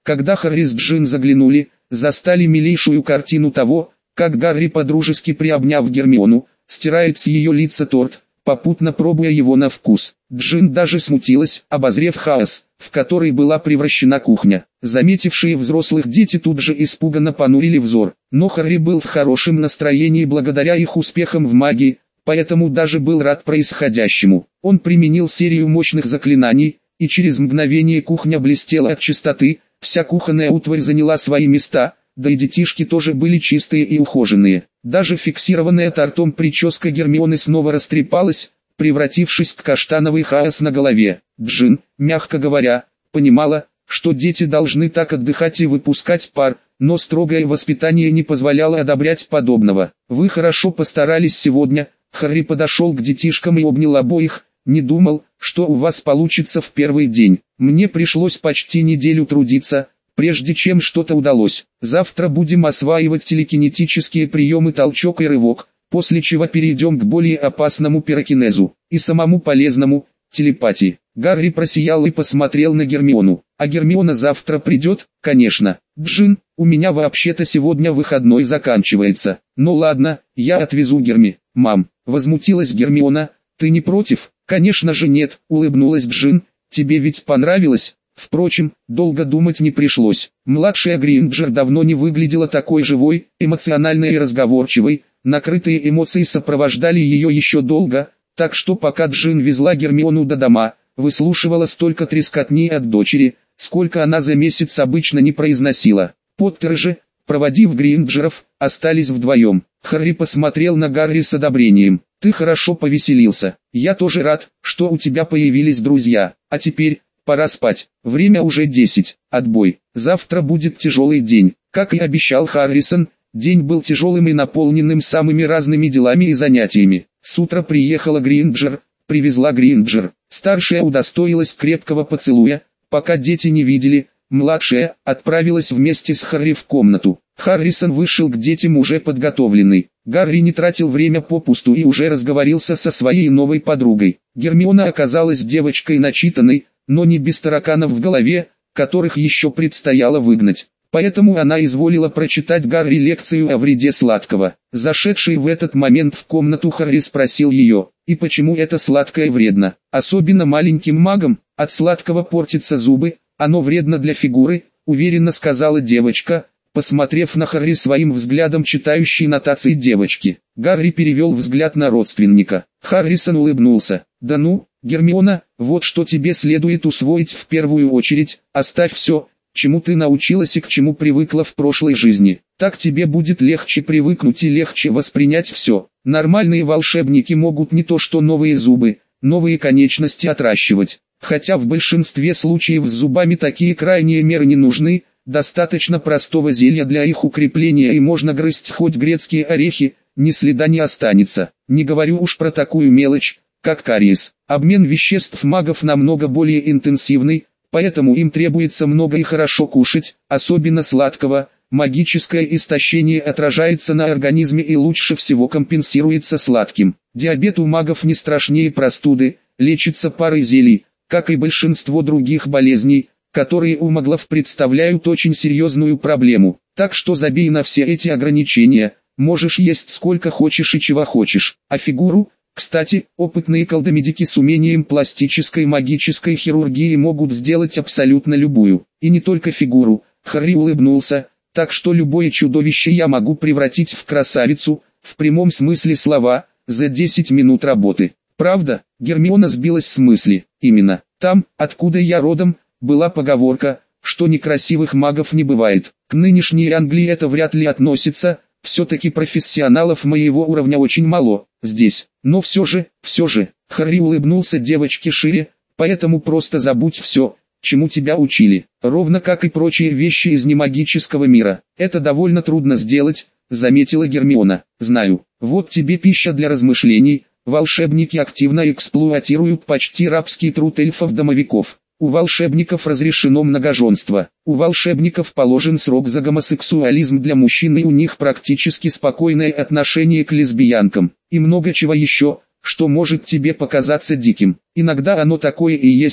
Когда Харри с Джин заглянули, застали милейшую картину того, как Гарри, подружески приобняв Гермиону, стирает с ее лица торт, попутно пробуя его на вкус. Джин даже смутилась, обозрев хаос, в который была превращена кухня. Заметившие взрослых дети тут же испуганно понурили взор, но Харри был в хорошем настроении благодаря их успехам в магии, поэтому даже был рад происходящему. Он применил серию мощных заклинаний, и через мгновение кухня блестела от чистоты, вся кухонная утварь заняла свои места, да и детишки тоже были чистые и ухоженные. Даже фиксированная тортом прическа Гермионы снова растрепалась, превратившись в каштановый хаос на голове. Джин, мягко говоря, понимала, что дети должны так отдыхать и выпускать пар, но строгое воспитание не позволяло одобрять подобного. «Вы хорошо постарались сегодня», — Харри подошел к детишкам и обнял обоих, «не думал, что у вас получится в первый день. Мне пришлось почти неделю трудиться, прежде чем что-то удалось. Завтра будем осваивать телекинетические приемы толчок и рывок, после чего перейдем к более опасному пирокинезу, и самому полезному, телепатии». Гарри просиял и посмотрел на Гермиону. «А Гермиона завтра придет?» «Конечно. Джин, у меня вообще-то сегодня выходной заканчивается. Ну ладно, я отвезу Герми». «Мам», — возмутилась Гермиона, — «ты не против?» «Конечно же нет», — улыбнулась Джин, — «тебе ведь понравилось?» Впрочем, долго думать не пришлось. Младшая Гринджер давно не выглядела такой живой, эмоциональной и разговорчивой, накрытые эмоции сопровождали ее еще долго, так что пока Джин везла Гермиону до дома, выслушивала столько трескотни от дочери, сколько она за месяц обычно не произносила. Поттеры же, проводив Гринджеров, остались вдвоем. Харри посмотрел на Гарри с одобрением. «Ты хорошо повеселился. Я тоже рад, что у тебя появились друзья. А теперь, пора спать. Время уже десять. Отбой. Завтра будет тяжелый день». Как и обещал Харрисон, день был тяжелым и наполненным самыми разными делами и занятиями. С утра приехала Гринджер, привезла Гринджер. Старшая удостоилась крепкого поцелуя, пока дети не видели. Младшая отправилась вместе с Харри в комнату. Харрисон вышел к детям уже подготовленный. Гарри не тратил время попусту и уже разговорился со своей новой подругой. Гермиона оказалась девочкой начитанной, но не без тараканов в голове, которых еще предстояло выгнать. Поэтому она изволила прочитать Гарри лекцию о вреде сладкого. Зашедший в этот момент в комнату Харри спросил ее, и почему это сладкое вредно, особенно маленьким магам, от сладкого портятся зубы, оно вредно для фигуры, уверенно сказала девочка, посмотрев на Харри своим взглядом читающей нотации девочки. Гарри перевел взгляд на родственника. Харрисон улыбнулся. «Да ну, Гермиона, вот что тебе следует усвоить в первую очередь, оставь все, чему ты научилась и к чему привыкла в прошлой жизни. Так тебе будет легче привыкнуть и легче воспринять все. Нормальные волшебники могут не то что новые зубы, новые конечности отращивать. Хотя в большинстве случаев с зубами такие крайние меры не нужны, достаточно простого зелья для их укрепления и можно грызть хоть грецкие орехи, ни следа не останется. Не говорю уж про такую мелочь, как кариес. Обмен веществ магов намного более интенсивный, поэтому им требуется много и хорошо кушать, особенно сладкого. Магическое истощение отражается на организме и лучше всего компенсируется сладким. Диабет у магов не страшнее простуды, лечится парой зелий, как и большинство других болезней, которые у маглов представляют очень серьезную проблему. Так что забей на все эти ограничения, можешь есть сколько хочешь и чего хочешь. А фигуру, кстати, опытные колдомедики с умением пластической магической хирургии могут сделать абсолютно любую. И не только фигуру. Харри улыбнулся, так что любое чудовище я могу превратить в красавицу, в прямом смысле слова, за десять минут работы. Правда? Гермиона сбилась с мысли. Именно. Там, откуда я родом, была поговорка, что некрасивых магов не бывает. К нынешней Англии это вряд ли относится, все-таки профессионалов моего уровня очень мало здесь. Но все же, все же, Харри улыбнулся девочке шире, поэтому просто забудь все, чему тебя учили, ровно как и прочие вещи из немагического мира. Это довольно трудно сделать, заметила Гермиона. Знаю, вот тебе пища для размышлений. Волшебники активно эксплуатируют почти рабский труд эльфов-домовиков. У волшебников разрешено многоженство. У волшебников положен срок за гомосексуализм для мужчин и у них практически спокойное отношение к лесбиянкам. И много чего еще, что может тебе показаться диким. Иногда оно такое и есть,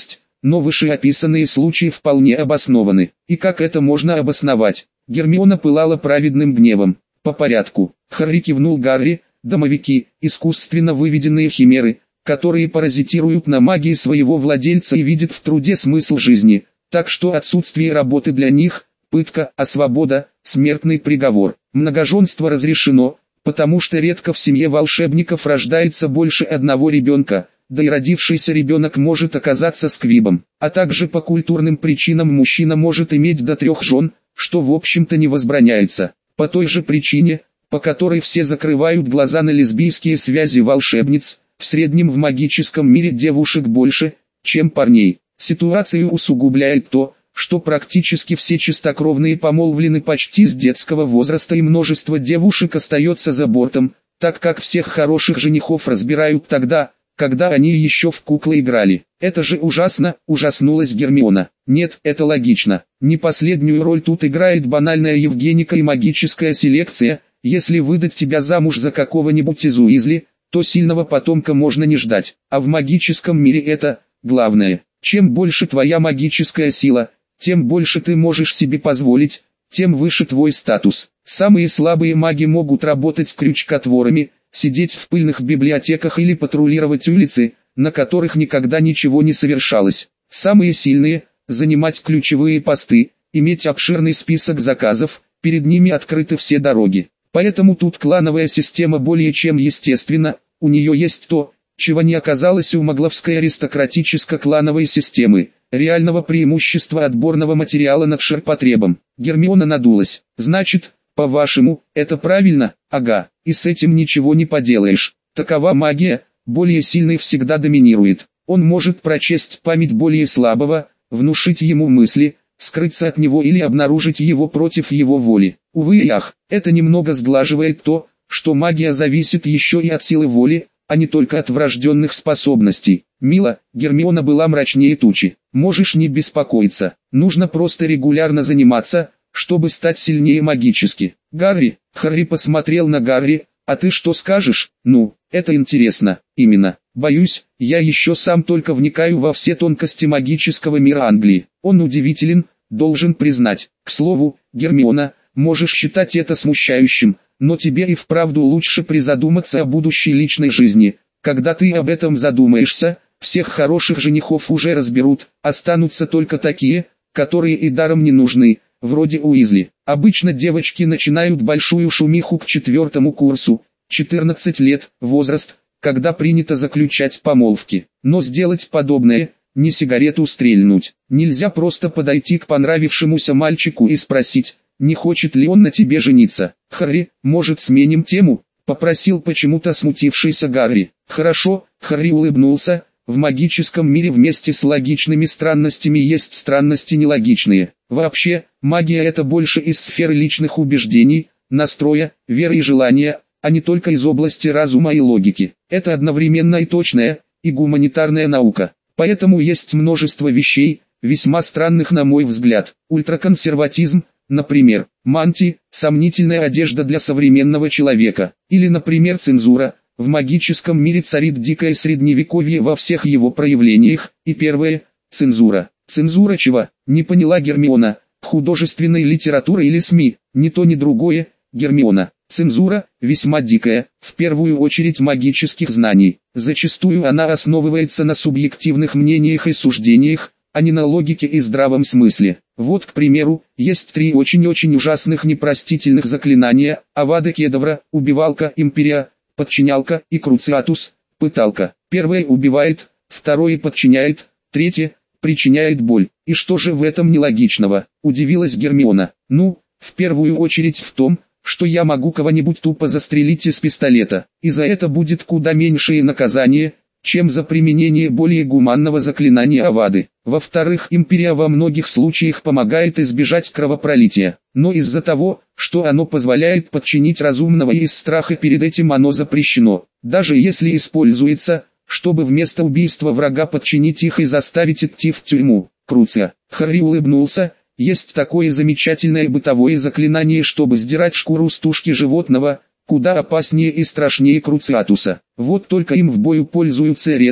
но вышеописанные случаи вполне обоснованы. И как это можно обосновать? Гермиона пылала праведным гневом. По порядку. Харри кивнул Гарри. Домовики, искусственно выведенные химеры, которые паразитируют на магии своего владельца и видят в труде смысл жизни, так что отсутствие работы для них – пытка, а свобода – смертный приговор. Многоженство разрешено, потому что редко в семье волшебников рождается больше одного ребенка, да и родившийся ребенок может оказаться сквибом, а также по культурным причинам мужчина может иметь до трех жен, что в общем-то не возбраняется. По той же причине, по которой все закрывают глаза на лесбийские связи волшебниц, в среднем в магическом мире девушек больше, чем парней. Ситуацию усугубляет то, что практически все чистокровные помолвлены почти с детского возраста и множество девушек остается за бортом, так как всех хороших женихов разбирают тогда, когда они еще в куклы играли. Это же ужасно, ужаснулась Гермиона. Нет, это логично. Не последнюю роль тут играет банальная евгеника и магическая селекция. Если выдать тебя замуж за какого-нибудь из Уизли, то сильного потомка можно не ждать. А в магическом мире это главное. Чем больше твоя магическая сила, тем больше ты можешь себе позволить, тем выше твой статус. Самые слабые маги могут работать крючкотворами, сидеть в пыльных библиотеках или патрулировать улицы, на которых никогда ничего не совершалось. Самые сильные – занимать ключевые посты, иметь обширный список заказов, перед ними открыты все дороги. Поэтому тут клановая система более чем естественна, у нее есть то, чего не оказалось у магловской аристократическо-клановой системы, реального преимущества отборного материала над ширпотребом. Гермиона надулась. Значит, по-вашему, это правильно? Ага, и с этим ничего не поделаешь. Такова магия, более сильный всегда доминирует. Он может прочесть память более слабого, внушить ему мысли, скрыться от него или обнаружить его против его воли. Увы и ах, это немного сглаживает то, что магия зависит еще и от силы воли, а не только от врожденных способностей. Мила, Гермиона была мрачнее тучи. Можешь не беспокоиться, нужно просто регулярно заниматься, чтобы стать сильнее магически. Гарри, Харри посмотрел на Гарри, а ты что скажешь? Ну, это интересно, именно. Боюсь, я еще сам только вникаю во все тонкости магического мира Англии. Он удивителен, должен признать. К слову, Гермиона, можешь считать это смущающим, но тебе и вправду лучше призадуматься о будущей личной жизни. Когда ты об этом задумаешься, всех хороших женихов уже разберут, останутся только такие, которые и даром не нужны, вроде Уизли. Обычно девочки начинают большую шумиху к четвертому курсу, четырнадцать лет, возраст, когда принято заключать помолвки. Но сделать подобное, не сигарету стрельнуть. Нельзя просто подойти к понравившемуся мальчику и спросить, не хочет ли он на тебе жениться. Харри, может сменим тему? Попросил почему-то смутившийся Гарри. Хорошо, Харри улыбнулся. В магическом мире вместе с логичными странностями есть странности нелогичные. Вообще, магия это больше из сферы личных убеждений, настроя, веры и желания, а не только из области разума и логики. Это одновременно и точная, и гуманитарная наука. Поэтому есть множество вещей, весьма странных на мой взгляд. Ультраконсерватизм, например, манти, сомнительная одежда для современного человека. Или, например, цензура. В магическом мире царит дикое средневековье во всех его проявлениях. И первое – цензура. Цензура чего? Не поняла Гермиона. Художественной литературы или СМИ? Ни то ни другое, Гермиона. Цензура, весьма дикая, в первую очередь магических знаний. Зачастую она основывается на субъективных мнениях и суждениях, а не на логике и здравом смысле. Вот, к примеру, есть три очень-очень ужасных непростительных заклинания: Авада Кедавра, Убивалка, Империя, Подчинялка и Круциатус, Пыталка. Первое убивает, второе подчиняет, третье причиняет боль. И что же в этом нелогичного? Удивилась Гермиона. Ну, в первую очередь в том, что я могу кого-нибудь тупо застрелить из пистолета, и за это будет куда меньшее наказание, чем за применение более гуманного заклинания Авады. Во-вторых, Империя во многих случаях помогает избежать кровопролития, но из-за того, что оно позволяет подчинить разумного и из страха перед этим оно запрещено, даже если используется, чтобы вместо убийства врага подчинить их и заставить идти в тюрьму. Круция. Харри улыбнулся. Есть такое замечательное бытовое заклинание, чтобы сдирать шкуру с тушки животного, куда опаснее и страшнее Круциатуса. Вот только им в бою пользуются редко,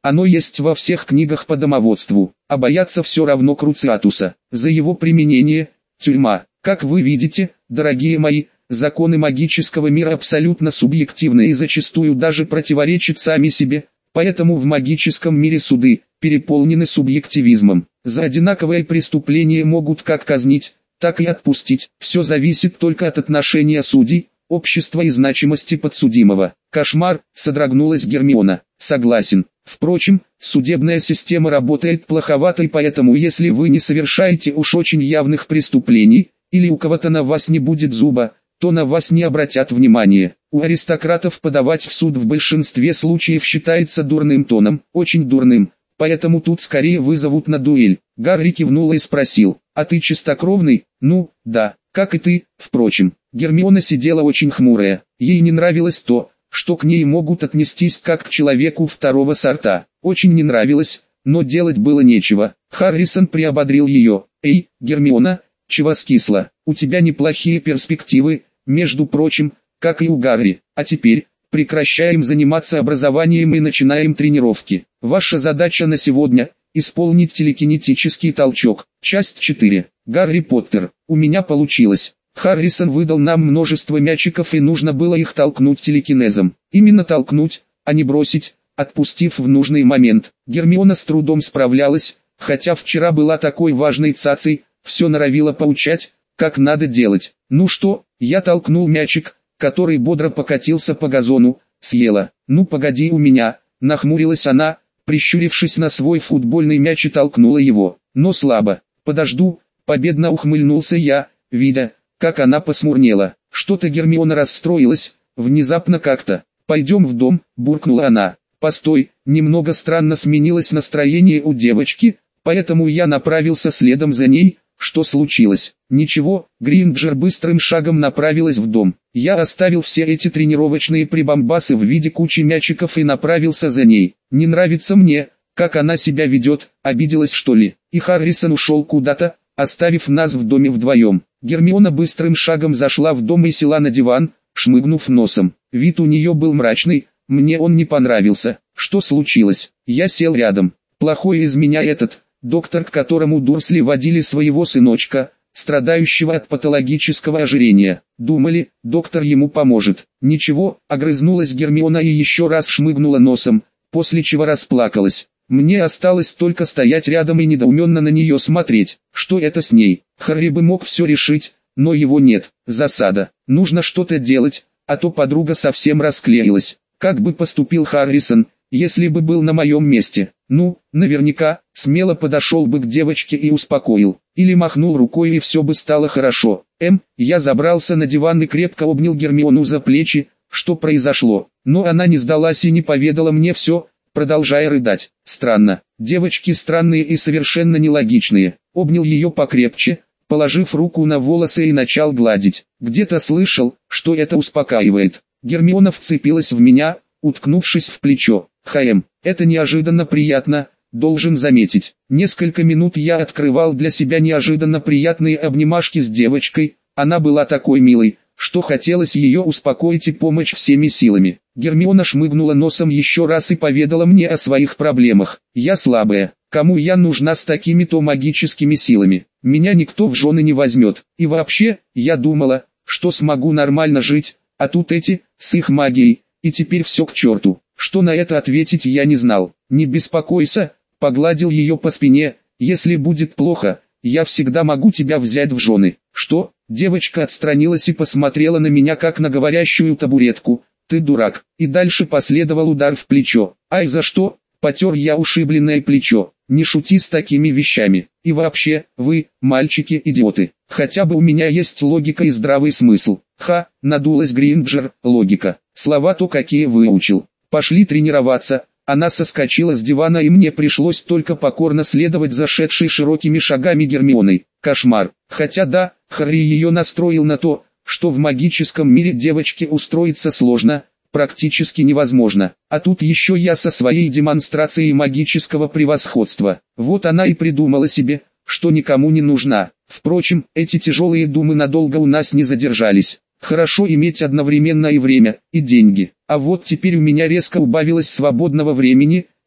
Оно есть во всех книгах по домоводству, а боятся все равно Круциатуса. За его применение – тюрьма. Как вы видите, дорогие мои, законы магического мира абсолютно субъективны и зачастую даже противоречат сами себе, поэтому в магическом мире суды переполнены субъективизмом. За одинаковое преступление могут как казнить, так и отпустить. Все зависит только от отношения судей, общества и значимости подсудимого. Кошмар, содрогнулась Гермиона. Согласен. Впрочем, судебная система работает плоховато, и поэтому если вы не совершаете уж очень явных преступлений, или у кого-то на вас не будет зуба, то на вас не обратят внимания. У аристократов подавать в суд в большинстве случаев считается дурным тоном, очень дурным, поэтому тут скорее вызовут на дуэль. Гарри кивнул и спросил: «А ты чистокровный?» «Ну, да, как и ты, впрочем». Гермиона сидела очень хмурая. Ей не нравилось то, что к ней могут отнестись как к человеку второго сорта. Очень не нравилось, но делать было нечего. Харрисон приободрил ее. «Эй, Гермиона, чего скисла? У тебя неплохие перспективы, между прочим, как и у Гарри. А теперь, прекращаем заниматься образованием и начинаем тренировки. Ваша задача на сегодня – исполнить телекинетический толчок. Часть четыре. Гарри Поттер. У меня получилось. Харрисон выдал нам множество мячиков, и нужно было их толкнуть телекинезом. Именно толкнуть, а не бросить, отпустив в нужный момент. Гермиона с трудом справлялась, хотя вчера была такой важной цацей, все норовила поучать, как надо делать. «Ну что?» Я толкнул мячик, который бодро покатился по газону. «Съела». «Ну погоди у меня», нахмурилась она, прищурившись на свой футбольный мяч, и толкнула его. «Но слабо». «Подожду», победно ухмыльнулся я, видя, как она посмурнела. Что-то Гермиона расстроилась, внезапно как-то. «Пойдем в дом», буркнула она. «Постой», немного странно сменилось настроение у девочки, поэтому я направился следом за ней. Что случилось? Ничего, Гринджер быстрым шагом направилась в дом. Я оставил все эти тренировочные прибамбасы в виде кучи мячиков и направился за ней. Не нравится мне, как она себя ведет, обиделась что ли? И Харрисон ушел куда-то, оставив нас в доме вдвоем. Гермиона быстрым шагом зашла в дом и села на диван, шмыгнув носом. Вид у нее был мрачный, мне он не понравился. Что случилось? Я сел рядом. Плохой из меня этот доктор, к которому Дурсли водили своего сыночка, страдающего от патологического ожирения. Думали, доктор ему поможет. Ничего, огрызнулась Гермиона и еще раз шмыгнула носом, после чего расплакалась. Мне осталось только стоять рядом и недоуменно на нее смотреть. Что это с ней? Харри бы мог все решить, но его нет. Засада. Нужно что-то делать, а то подруга совсем расклеилась. Как бы поступил Харрисон, если бы был на моем месте? Ну, наверняка, смело подошел бы к девочке и успокоил. Или махнул рукой, и все бы стало хорошо. Эм, я забрался на диван и крепко обнял Гермиону за плечи. Что произошло? Но она не сдалась и не поведала мне все, продолжая рыдать. Странно. Девочки странные и совершенно нелогичные. Обнял ее покрепче, положив руку на волосы, и начал гладить. Где-то слышал, что это успокаивает. Гермиона вцепилась в меня, уткнувшись в плечо. «Хм, это неожиданно приятно, должен заметить». Несколько минут я открывал для себя неожиданно приятные обнимашки с девочкой. Она была такой милой, что хотелось ее успокоить и помочь всеми силами. Гермиона шмыгнула носом еще раз и поведала мне о своих проблемах. «Я слабая. Кому я нужна с такими-то магическими силами? Меня никто в жены не возьмет. И вообще, я думала, что смогу нормально жить, а тут эти, с их магией, и теперь все к черту». Что на это ответить я не знал. «Не беспокойся», погладил ее по спине, «если будет плохо, я всегда могу тебя взять в жены». «Что?» Девочка отстранилась и посмотрела на меня как на говорящую табуретку. «Ты дурак». И дальше последовал удар в плечо. «Ай, за что?» Потер я ушибленное плечо. «Не шути с такими вещами. И вообще, вы, мальчики, идиоты. Хотя бы у меня есть логика и здравый смысл». «Ха», надулась Гринджер, «логика. Слова-то какие выучил. Пошли тренироваться». Она соскочила с дивана, и мне пришлось только покорно следовать за шедшей широкими шагами Гермионой. Кошмар. Хотя да, Харри ее настроил на то, что в магическом мире девочке устроиться сложно, практически невозможно. А тут еще я со своей демонстрацией магического превосходства. Вот она и придумала себе, что никому не нужна. Впрочем, эти тяжелые думы надолго у нас не задержались. Хорошо иметь одновременно и время, и деньги. А вот теперь у меня резко убавилось свободного времени.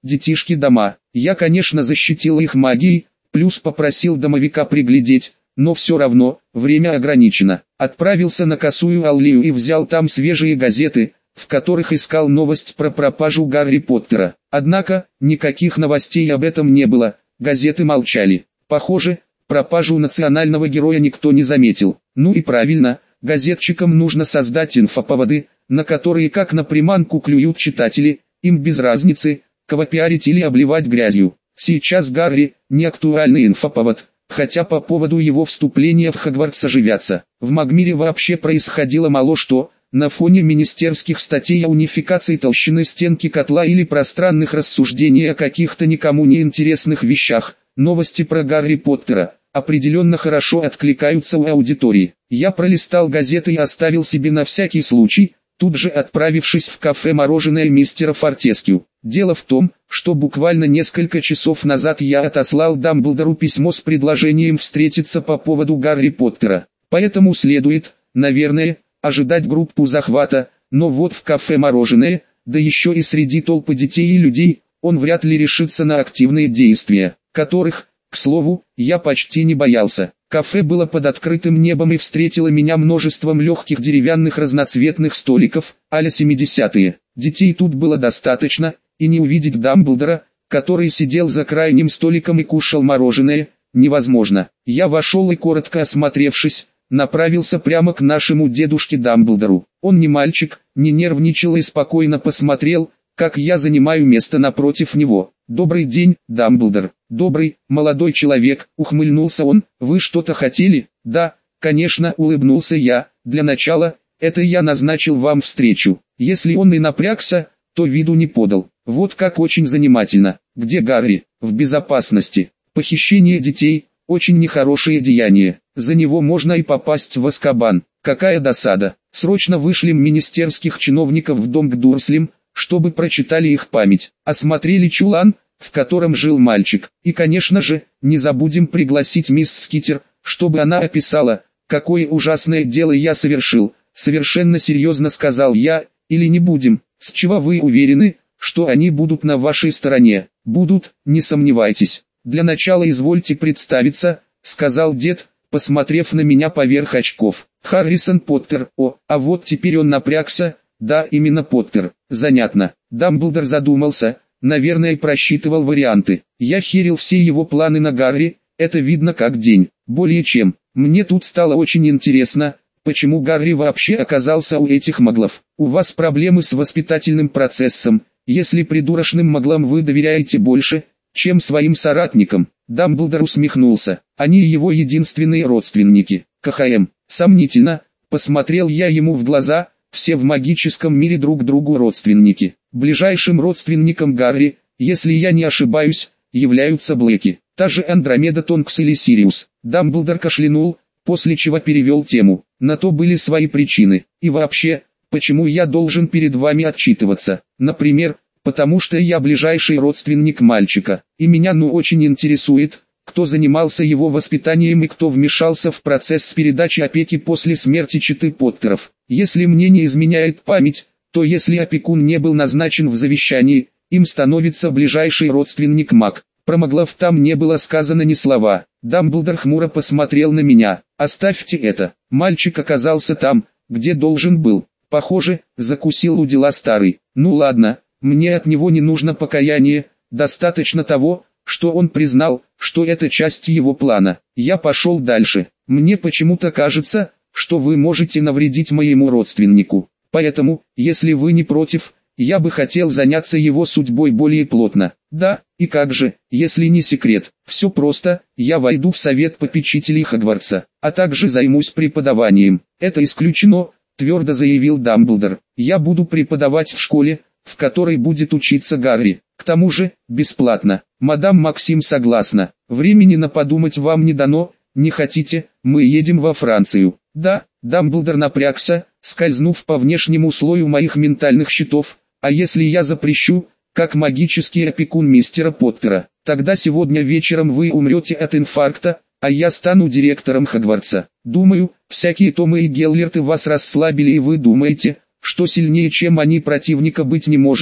детишки дома. Я, конечно, защитил их магией, плюс попросил домовика приглядеть, но все равно, время ограничено. Отправился на Косую Аллею и взял там свежие газеты, в которых искал новость про пропажу Гарри Поттера. Однако, никаких новостей об этом не было, газеты молчали. Похоже, пропажу национального героя никто не заметил. Ну и правильно, газетчикам нужно создать инфоповоды, на которые как на приманку клюют читатели, им без разницы, кого пиарить или обливать грязью. Сейчас Гарри – не актуальный инфоповод, хотя по поводу его вступления в Хогвартс оживятся. В Магмире вообще происходило мало что. На фоне министерских статей о унификации толщины стенки котла или пространных рассуждений о каких-то никому не интересных вещах, новости про Гарри Поттера определенно хорошо откликаются у аудитории. Я пролистал газеты и оставил себе на всякий случай, тут же отправившись в кафе «Мороженое мистера Фортескью». Дело в том, что буквально несколько часов назад я отослал Дамблдору письмо с предложением встретиться по поводу Гарри Поттера. Поэтому следует, наверное, ожидать группу захвата, но вот в кафе «Мороженое», да еще и среди толпы детей и людей, он вряд ли решится на активные действия, которых, к слову, я почти не боялся. Кафе было под открытым небом и встретило меня множеством легких деревянных разноцветных столиков, а-ля семидесятые. Детей тут было достаточно, и не увидеть Дамблдора, который сидел за крайним столиком и кушал мороженое, невозможно. Я вошел и, коротко осмотревшись, направился прямо к нашему дедушке Дамблдору. Он не мальчик, не нервничал и спокойно посмотрел, как я занимаю место напротив него. «Добрый день, Дамблдор». «Добрый, молодой человек», — ухмыльнулся он. «Вы что-то хотели?» «Да, конечно», — улыбнулся я. «Для начала, это я назначил вам встречу». Если он и напрягся, то виду не подал. Вот как очень занимательно. «Где Гарри?» «В безопасности». «Похищение детей — очень нехорошее деяние. За него можно и попасть в Азкабан. Какая досада. Срочно вышлем министерских чиновников в дом к Дурслям, чтобы прочитали их память, осмотрели чулан, в котором жил мальчик. И, конечно же, не забудем пригласить мисс Скитер, чтобы она описала, какое ужасное дело я совершил. Совершенно серьезно сказал я. Или не будем? С чего вы уверены, что они будут на вашей стороне? Будут, не сомневайтесь. Для начала извольте представиться, сказал дед, посмотрев на меня поверх очков. Харрисон Поттер. О, а вот теперь он напрягся. Да, именно Поттер. Занятно. Дамблдор задумался, наверное, просчитывал варианты. Я херил все его планы на Гарри, это видно как день. Более чем. Мне тут стало очень интересно, почему Гарри вообще оказался у этих маглов. У вас проблемы с воспитательным процессом, если придурочным маглам вы доверяете больше, чем своим соратникам. Дамблдор усмехнулся. Они его единственные родственники. КХМ. Сомнительно. Посмотрел я ему в глаза. Все в магическом мире друг другу родственники. Ближайшим родственником Гарри, если я не ошибаюсь, являются Блэки. Та же Андромеда Тонкс или Сириус. Дамблдор кашлянул, после чего перевел тему. На то были свои причины. И вообще, почему я должен перед вами отчитываться? Например, потому что я ближайший родственник мальчика. И меня ну очень интересует, кто занимался его воспитанием и кто вмешался в процесс передачи опеки после смерти четы Поттеров. Если мне не изменяет память, то если опекун не был назначен в завещании, им становится ближайший родственник маг. Про маглов там не было сказано ни слова. Дамблдор хмуро посмотрел на меня. Оставьте это. Мальчик оказался там, где должен был. Похоже, закусил у дела старый. Ну ладно, мне от него не нужно покаяние, достаточно того, что он признал, что это часть его плана. Я пошел дальше. Мне почему-то кажется, что вы можете навредить моему родственнику. Поэтому, если вы не против, я бы хотел заняться его судьбой более плотно. Да, и как же, если не секрет. Все просто, я войду в совет попечителей Хогвартса, а также займусь преподаванием. Это исключено, твердо заявил Дамблдор. Я буду преподавать в школе, в которой будет учиться Гарри. К тому же, бесплатно. Мадам Максим согласна. Времени на подумать вам не дано. Не хотите, мы едем во Францию. Да, Дамблдор напрягся, скользнув по внешнему слою моих ментальных щитов. А если я запрещу, как магический опекун мистера Поттера, тогда сегодня вечером вы умрете от инфаркта, а я стану директором Хогвартса. Думаю, всякие Томы и Геллерты вас расслабили и вы думаете, что сильнее чем они противника быть не может.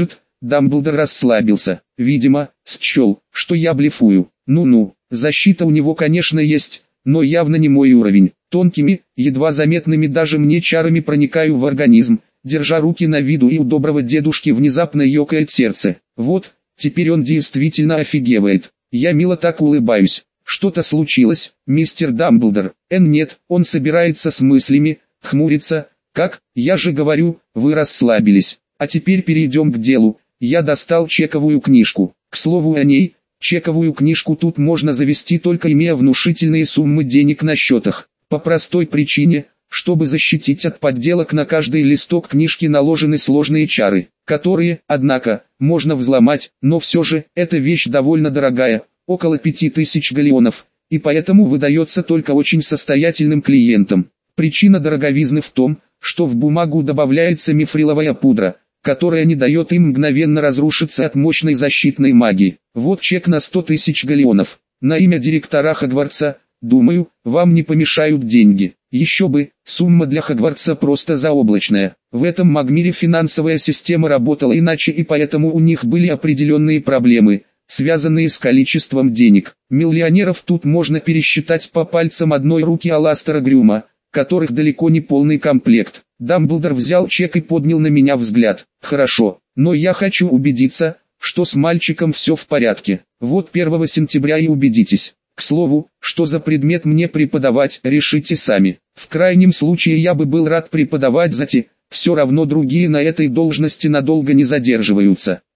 Дамблдор расслабился. Видимо, счел, что я блефую. Ну-ну, защита у него конечно есть, но явно не мой уровень. Тонкими, едва заметными даже мне чарами проникаю в организм, держа руки на виду, и у доброго дедушки внезапно ёкает сердце. Вот, теперь он действительно офигевает. Я мило так улыбаюсь. Что-то случилось, мистер Дамблдор? Эн нет, он собирается с мыслями, хмурится. Как? Я же говорю, вы расслабились. А теперь перейдем к делу. Я достал чековую книжку. К слову о ней, чековую книжку тут можно завести только имея внушительные суммы денег на счетах. По простой причине, чтобы защитить от подделок, на каждый листок книжки наложены сложные чары, которые, однако, можно взломать, но все же, эта вещь довольно дорогая, около пяти тысяч галеонов, и поэтому выдается только очень состоятельным клиентам. Причина дороговизны в том, что в бумагу добавляется мифриловая пудра, которая не дает им мгновенно разрушиться от мощной защитной магии. Вот чек на сто тысяч галеонов, на имя директора Хогвартса. Думаю, вам не помешают деньги. Еще бы, сумма для Хогвартса просто заоблачная. В этом магмире финансовая система работала иначе, и поэтому у них были определенные проблемы, связанные с количеством денег. Миллионеров тут можно пересчитать по пальцам одной руки Аластера Грюма, которых далеко не полный комплект. Дамблдор взял чек и поднял на меня взгляд. Хорошо, но я хочу убедиться, что с мальчиком все в порядке. Вот первого сентября и убедитесь. К слову, что за предмет мне преподавать, решите сами. В крайнем случае я бы был рад преподавать зати, все равно другие на этой должности надолго не задерживаются.